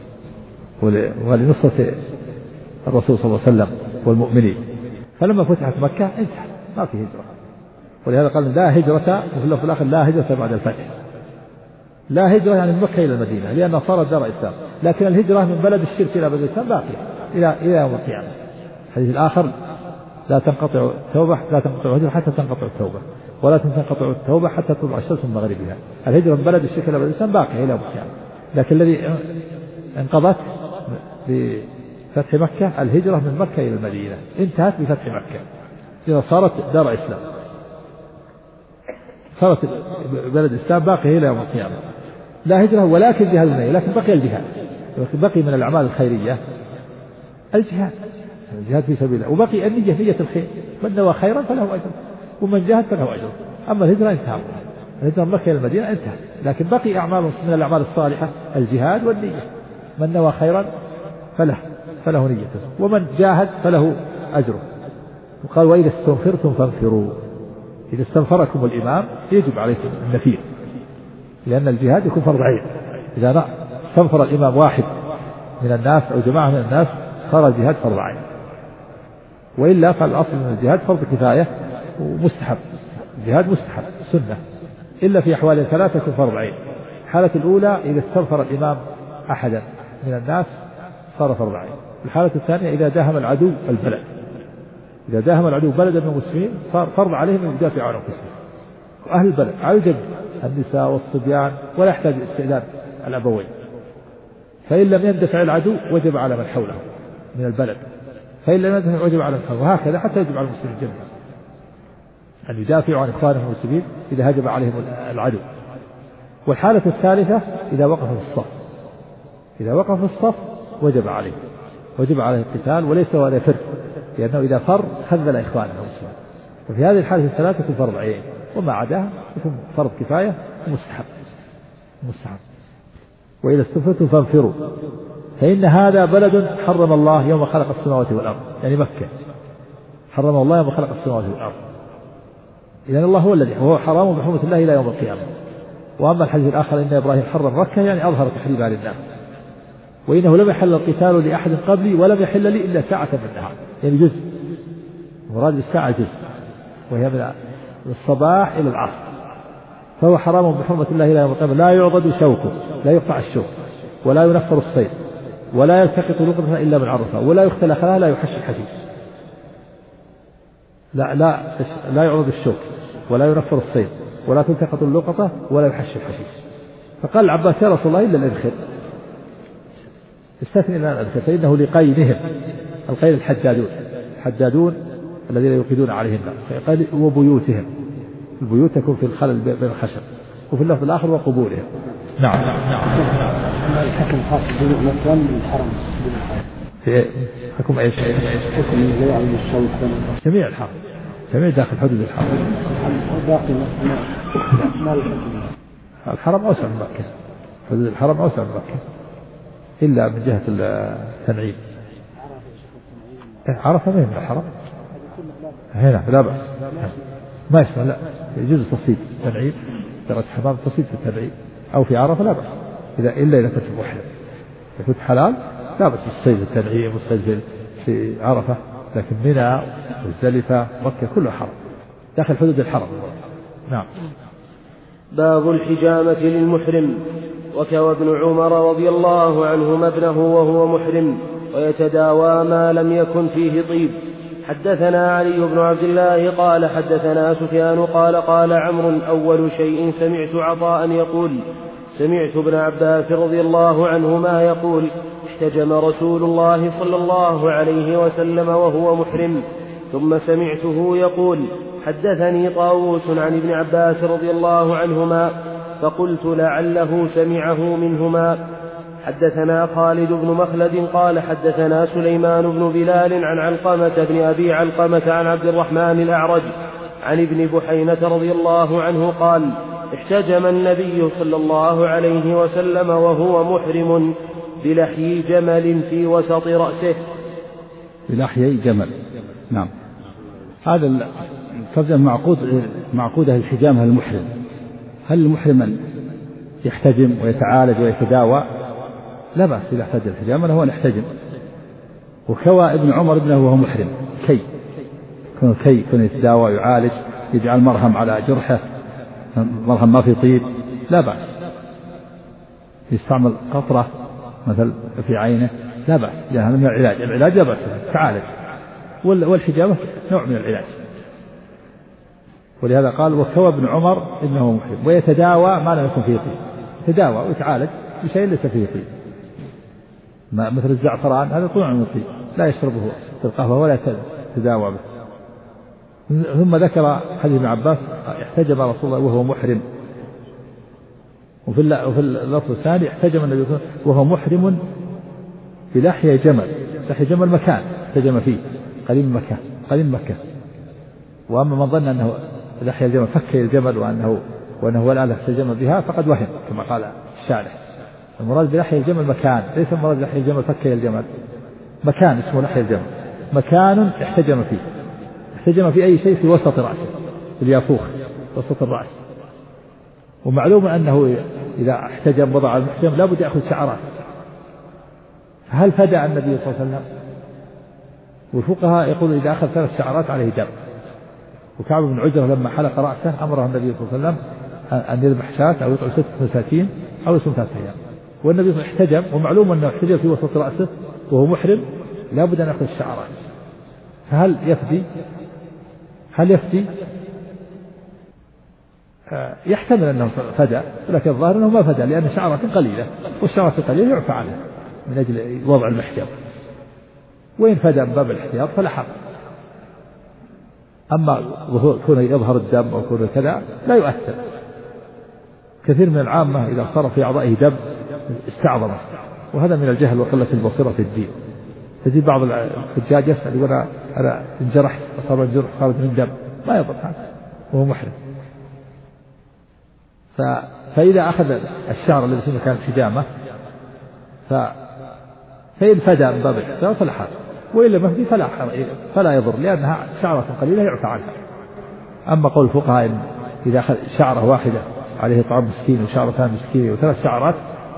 ولنصرة الرسول صلى الله عليه وسلم والمؤمنين. فلما فتحت مكة انتهت، ما في هجرة. ولهذا قال لا هجرة، وفي اللفظ الآخر لا هجرة بعد الفتح. لا هجرة يعني من مكة إلى المدينة لأنها صارت دار إسلام، لكن الهجرة من بلد الشرك إلى بلد الإسلام باقية إلى يوم القيامة. الحديث الآخر: لا تنقطع التوبة، لا تنقطع الهجرة حتى تنقطع التوبة، ولا تنقطع التوبة حتى تطلع الشمس من مغربها. الهجرة من بلد الشرك إلى بلد الإسلام باقية إلى يوم القيامة، لكن الذي انقضت بفتح مكة الهجرة من مكة إلى المدينة، انتهت بفتح مكة إذا صارت دار إسلام، صارت بلد الإسلام باقي إلى يوم القيامة. لا هجرة ولكن جهاد ونية، لكن بقي الجهاد، بقي من الأعمال الخيرية الجهاد في سبيل الله، وبقي النية، نية الخير. من نوى خيرا فله أجر، ومن جاهد فله أجر. أما الهجرة انتهى، الهجرة من مكة إلى المدينة انتهى، لكن بقي أعمال من الأعمال الصالحة الجهاد والنية. من نوى خيرا فله نيته، ومن جاهد فله أجره. وقال: وإذا استنفرتم فانفروا. إذا استنفركم الإمام يجب عليكم النفير، لأن الجهاد يكون فرض عين. إذا استنفر الإمام واحد من الناس أو جماعة من الناس صار الجهاد فرض عين، وإلا فالأصل من الجهاد فرض كفاية ومستحب. الجهاد مستحب سنة، إلا في أحوال ثلاثة يكون فرض عين. الحالة الأولى إذا استنفر الإمام أحدا من الناس صار فرض عين. الحالة الثانية إذا داهم العدو البلد، إذا داهم العدو بلدا من المسلمين صار فرض عليهم أن يدافعوا عن أنفسهم. وأهل البلد على الجميع، النساء والصبيان، ولا يحتاج استئذان الأبوين. فإن لم يندفع العدو وجب على من حوله من البلد، فإن لم يندفع وجب على من حوله، وهكذا حتى يجب على المسلمين جميعا أن يدافعوا عن إخوانهم المسلمين إذا هجم عليهم العدو. والحالة الثالثة إذا وقف في الصف، إذا وقف في الصف وجب عليه القتال، وليس ولا يفر، لأنه إذا فر خذل إخوانه المسلمين. وفي هذه الحالة الثلاثة يكون فرض عين، وما عداها يكون فرض كفاية مستحب. وإذا استنفرتم فانفروا فإن هذا بلد حرم الله يوم خلق السماوات والأرض، يعني مكة حرم الله يوم خلق السماوات والأرض. إذن الله هو الذي هو حرام بحرمة الله إلى يوم القيامة. وأما الحديث الآخر إن إبراهيم حرم مكة يعني أظهر تحريمها للناس، وإنه لم يحل القتال لأحد قبلي ولم يحل لي إلا ساعة من النهار، يعني جزء، مراد بالساعة جزء، وهي من الصباح إلى العصر. فهو حرام بحرمة الله إلى يوم القيامة، لا يعضد شوكه، لا يقطع الشوك، ولا ينفر الصيد، ولا يلتقط لقطة إلا من عرفة، ولا يختل خلاها، لا يحش الحشيش، لا يعضد الشوك، ولا ينفر الصيد، ولا تلتقط اللقطة، ولا يحش الحشيش. فقال العباس: يا رسول الله إلا الإذخر، استثني لنا الإذخر فإنه لقينهم. القين الحدادون الذين يوقدون عليهم النار، وبيوتهم، البيوت تكون في الخلل بين الخشب، وفي اللفظ الآخر وقبورهم. نعم. الحكم خاص بالمكان بالحرم، في حكم ايش؟ حكم البيع والشروط، جميع الحرم، جميع داخل حدود الحرم. باقي ما الحرم أوسع من مكة، حدود الحرم أوسع من مكة، إلا من جهة التنعيم. عرفة ما هي من الحرم هنا، لا بأس، ما يسمى، لا يجوز تصيد التنعيم، درجة حمام تصيد في التنعيم أو في عرفة لا بأس، إلا إذا كنت محرم. يكون حلال لا بأس بالصيد التنعيم والصيد في عرفة، لكن منى مزدلفة مكة كلها حرم، داخل حدود الحرم. نعم. باب الحجامة للمحرم. وكوى ابن عمر رضي الله عنهما ابنه وهو محرم ويتداوى ما لم يكن فيه طيب، حدثنا علي بن عبد الله قال حدثنا سفيان قال قال عمرو أول شيء سمعت عطاء يقول سمعت ابن عباس رضي الله عنهما يقول احتجم رسول الله صلى الله عليه وسلم وهو محرم. ثم سمعته يقول حدثني طاووس عن ابن عباس رضي الله عنهما فقلت لعله سمعه منهما. حدثنا خالد بن مخلد قال حدثنا سليمان بن بلال عن علقمة بن أبي علقمة عن عبد الرحمن الأعرج عن ابن بحينة رضي الله عنه قال احتجم النبي صلى الله عليه وسلم وهو محرم بلحي جمل في وسط رأسه. بلحي جمل. نعم. هذا تبدأ معقودة الحجامة المحرم. هل المحرم يحتجم ويتعالج ويتداوى؟ لا بأس إذا احتجم الحجامة هو يحتجم. وكوى ابن عمر ابنه وهو محرم كي يتداوى يعالج يجعل مرهم على جرحه مرهم ما في طيب لا بأس. يستعمل قطرة مثل في عينه لا بأس لأنها من العلاج لا بأس تعالج. والحجامة نوع من العلاج. ولهذا قال وكوى ابن عمر إنه محرم ويتداوى ما لم يكن فيه طيب. يتداوى ويتعالج بشيء ليس فيه طيب مثل الزعفران هذا طلع من الطيب لا يشربه في القهوة ولا يتداوى به. ثم ذكر حديث ابن عباس احتجم رسول الله وهو محرم. وفي اللفظ الثاني احتجم النبي صلى الله عليه وسلم وهو محرم بلحية جمل. لحية جمل مكان احتجم فيه قريب مكة. وأما من ظن أنه لحية الجمل فكي الجمل وأنه الآن احتجم بها فقد وهم كما قال الشارح. المراد بلحية الجمل مكان ليس المراد بلحية الجمل فكي الجمل. مكان اسمه لحية الجمل مكان احتجم فيه. احتجم في أي شيء في وسط رأسه في اليافوخ وسط الرأس. ومعلوم أنه إذا احتجم وضع المحتجم لا بد يأخذ شعرات. فهل فدى النبي صلى الله عليه وسلم؟ والفقهاء يقول إذا أخذ 3 شعرات عليه دم. وكعب بن عجرة لما حلق رأسه أمره النبي صلى الله عليه وسلم أن يذبح شاة أو يطعم 6 مساكين أو يصوم 3 أيام. والنبي صلى الله عليه وسلم احتجم ومعلوم أنه احتجم في وسط رأسه وهو محرم لا بد أن يأخذ الشعرات. فهل يفدي؟ يحتمل أنه فدى لكن الظاهر أنه ما فدى لأن شعرات قليلة والشعرات القليلة يعفى عنها من أجل وضع المحجب. وإن فدى من باب الاحتياط فلا حق. أما كونه يظهر الدم أو كونه كذا لا يؤثر. كثير من العامة إذا صار في أعضائه دم استعظم وهذا من الجهل وقلة البصيرة في الدين. تجد بعض الحجاج يسأل يقول أنا انجرحت وصار الجرح خارج من دم ما يضر هذا وهو محرم. فإذا أخذ الشعر الذي في مكان الحجامة فإن فدى من باب الاحتياط فلا حرج وإلا ما فدي فلا يضر لأنها شعرة قليلة يعفى عنها. أما قول الفقهاء إن إذا أخذ شعرة واحدة عليه طعام مسكين وشعرتان مسكين و3 شعرات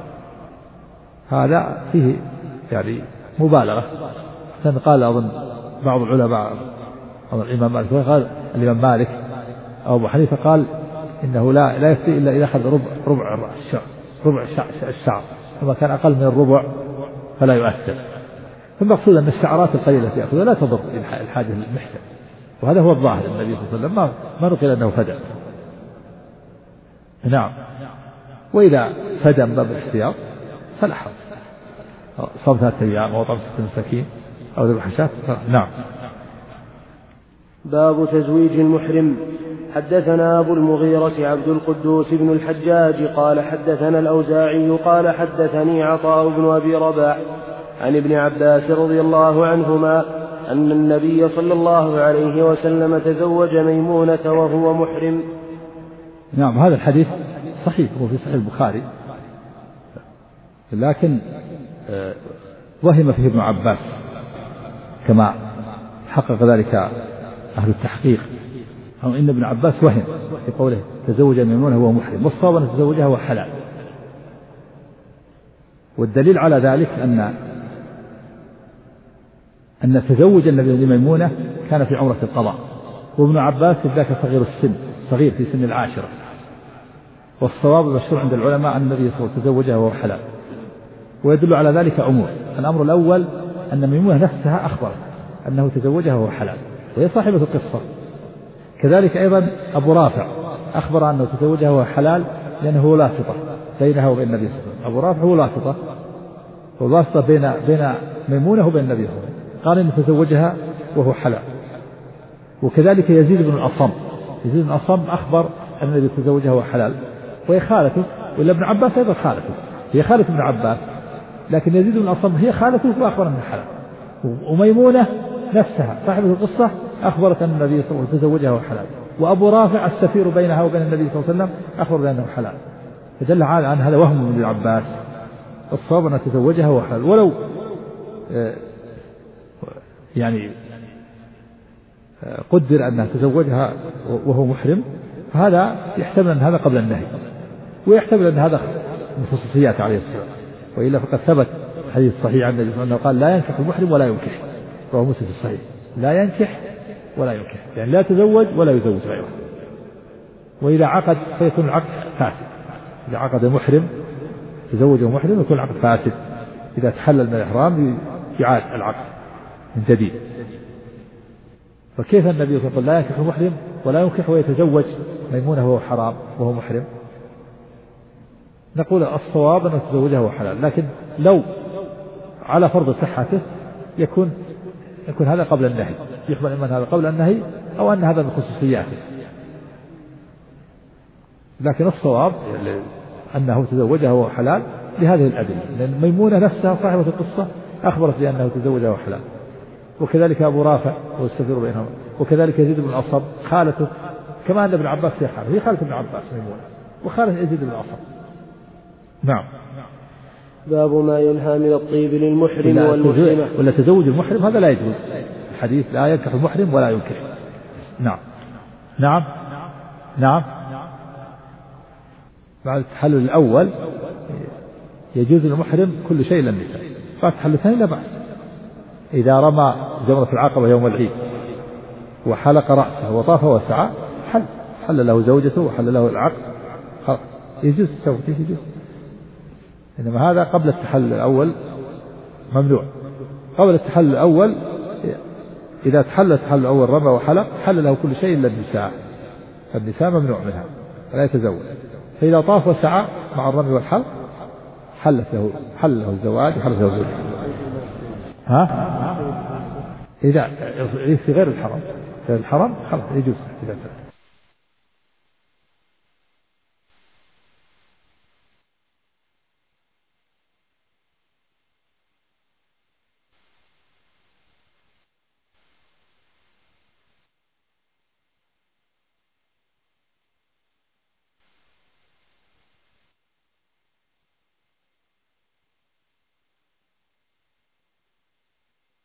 هذا فيه يعني مبالغة. قال أظن بعض العلماء الإمام مالك قال الإمام مالك أو أبو حنيفة قال إنه لا يفتي إلا إذا أخذ ربع الشعر وما كان أقل من الربع فلا يؤثر. فالمقصود أن الشعرات القليلة التي يأخذها لا تضر الحاجة للمحسن وهذا هو الظاهر. النبي صلى الله عليه وسلم ما نقل أنه فدى. نعم. وإذا فدى من باب الاحتياط فلا حرج صوم 3 أيام أو طعام 6 مساكين أو ذبح شاة. نعم. باب تزويج المحرم. حدثنا أبو المغيرة عبد القدوس بن الحجاج قال حدثنا الأوزاعي قال حدثني عطاء بن أبي رباح عن ابن عباس رضي الله عنهما أن النبي صلى الله عليه وسلم تزوج ميمونة وهو محرم. نعم. هذا الحديث صحيح هو في صحيح البخاري لكن وهم فيه ابن عباس كما حقق ذلك أهل التحقيق. أو إن ابن عباس وهم في قوله تزوج ميمونة وهو محرم والصواب أن تزوجها هو حلال. والدليل على ذلك أن تزوج النبي لميمونة كان في عمرة القضاء وابن عباس ذاك صغير في سن 10. والصواب المشهور عند العلماء أن النبي صلى الله عليه وسلم تزوجها وهو حلال. ويدل على ذلك أمور. الأمر الأول أن ميمونة نفسها أخبرت أنه تزوجها وهو حلال، وهي صاحبة القصة. كذلك أيضا أبو رافع أخبر أنه تزوجها وهو حلال لأنه هو لاسطة بينها وبين النبي صلى الله عليه وسلم. أبو رافع هو لاسطة، والواسطة بين ميمونة وبين النبي صلى الله عليه وسلم، قال إنه تزوجها وهو حلال. وكذلك يزيد بن الأصم، يزيد بن الأصم أخبر أن النبي تزوجها وهو حلال، وهي خالته، ولا ابن عباس أيضا خالته، هي خالة ابن عباس، لكن يزيد بن الأصم هي خالته وأخبر أنها حلال. وميمونة نفسها صاحبة القصة أخبرت أن النبي صلى الله عليه وسلم تزوجها وهو حلال. وأبو رافع السفير بينها وبين النبي صلى الله عليه وسلم أخبر بأنه حلال، فدل على أن هذا وهم من ابن عباس، الصواب أن تزوجها وهو حلال، ولو يعني قدر أنها تزوجها وهو محرم، فهذا يحتمل أن هذا قبل النهي، ويحتمل أن هذا من خصوصيات عليه السلام، وإلا فقد ثبت حديث صحيح عن النبي صلى الله عليه وسلم قال: لا ينكح المحرم ولا ينكح، رواه مسلم الصحيح، لا ينكح ولا ينكح، يعني لا تزوج ولا يزوج غيره. وإذا عقد فيكون العقد فاسد، إذا عقد محرم تزوج محرم يكون العقد فاسد، إذا تحلل من الإحرام يعاد العقد من جديد. فكيف النبي صلى الله عليه وسلم لا ينكح المحرم ولا ينكح ويتزوج ميمونة وهو حرام وهو محرم؟ نقول الصواب أن تزوجها وهو حلال، لكن لو على فرض صحته يكون هذا قبل النهي، يحمل إما هذا قبل النهي أو أن هذا من خصوصياته. لكن الصواب أنه تزوجها وهو حلال لهذه الأدلة، لأن ميمونة نفسها صاحبة القصة أخبرت بأنه تزوجها وهو حلال، وكذلك أبو رافع هو السفير بينهم، وكذلك يزيد بن الأصم خالته، كما أن ابن عباس هي خالة ابن عباس ميمونة، وخالة يزيد بن الأصم. نعم. باب ما ينهى من الطيب للمحرم والمحرمة. ولا تزوج المحرم هذا لا يجوز، الحديث لا ينكح المحرم ولا ينكح. نعم نعم نعم. بعد التحلل الأول يجوز للمحرم كل شيء إلا النساء، بعد التحلل الثاني لا بأس. إذا رمى جمرة العقبة يوم العيد وحلق رأسه وطاف وسعى حل له زوجته وحل له العقد، يجوز التوقيت يجوز. إنما هذا قبل التحلل الأول ممنوع. قبل التحلل الأول إذا تحلل التحلل الأول رمى وحلق حل له كل شيء إلا النساء، النساء ممنوع منها فلا يتزوج. فإذا طاف وسعى مع الرمي والحلق حل له الزواج وحل له زوجته. إذا في غير الحرم خلاص يجوز إذا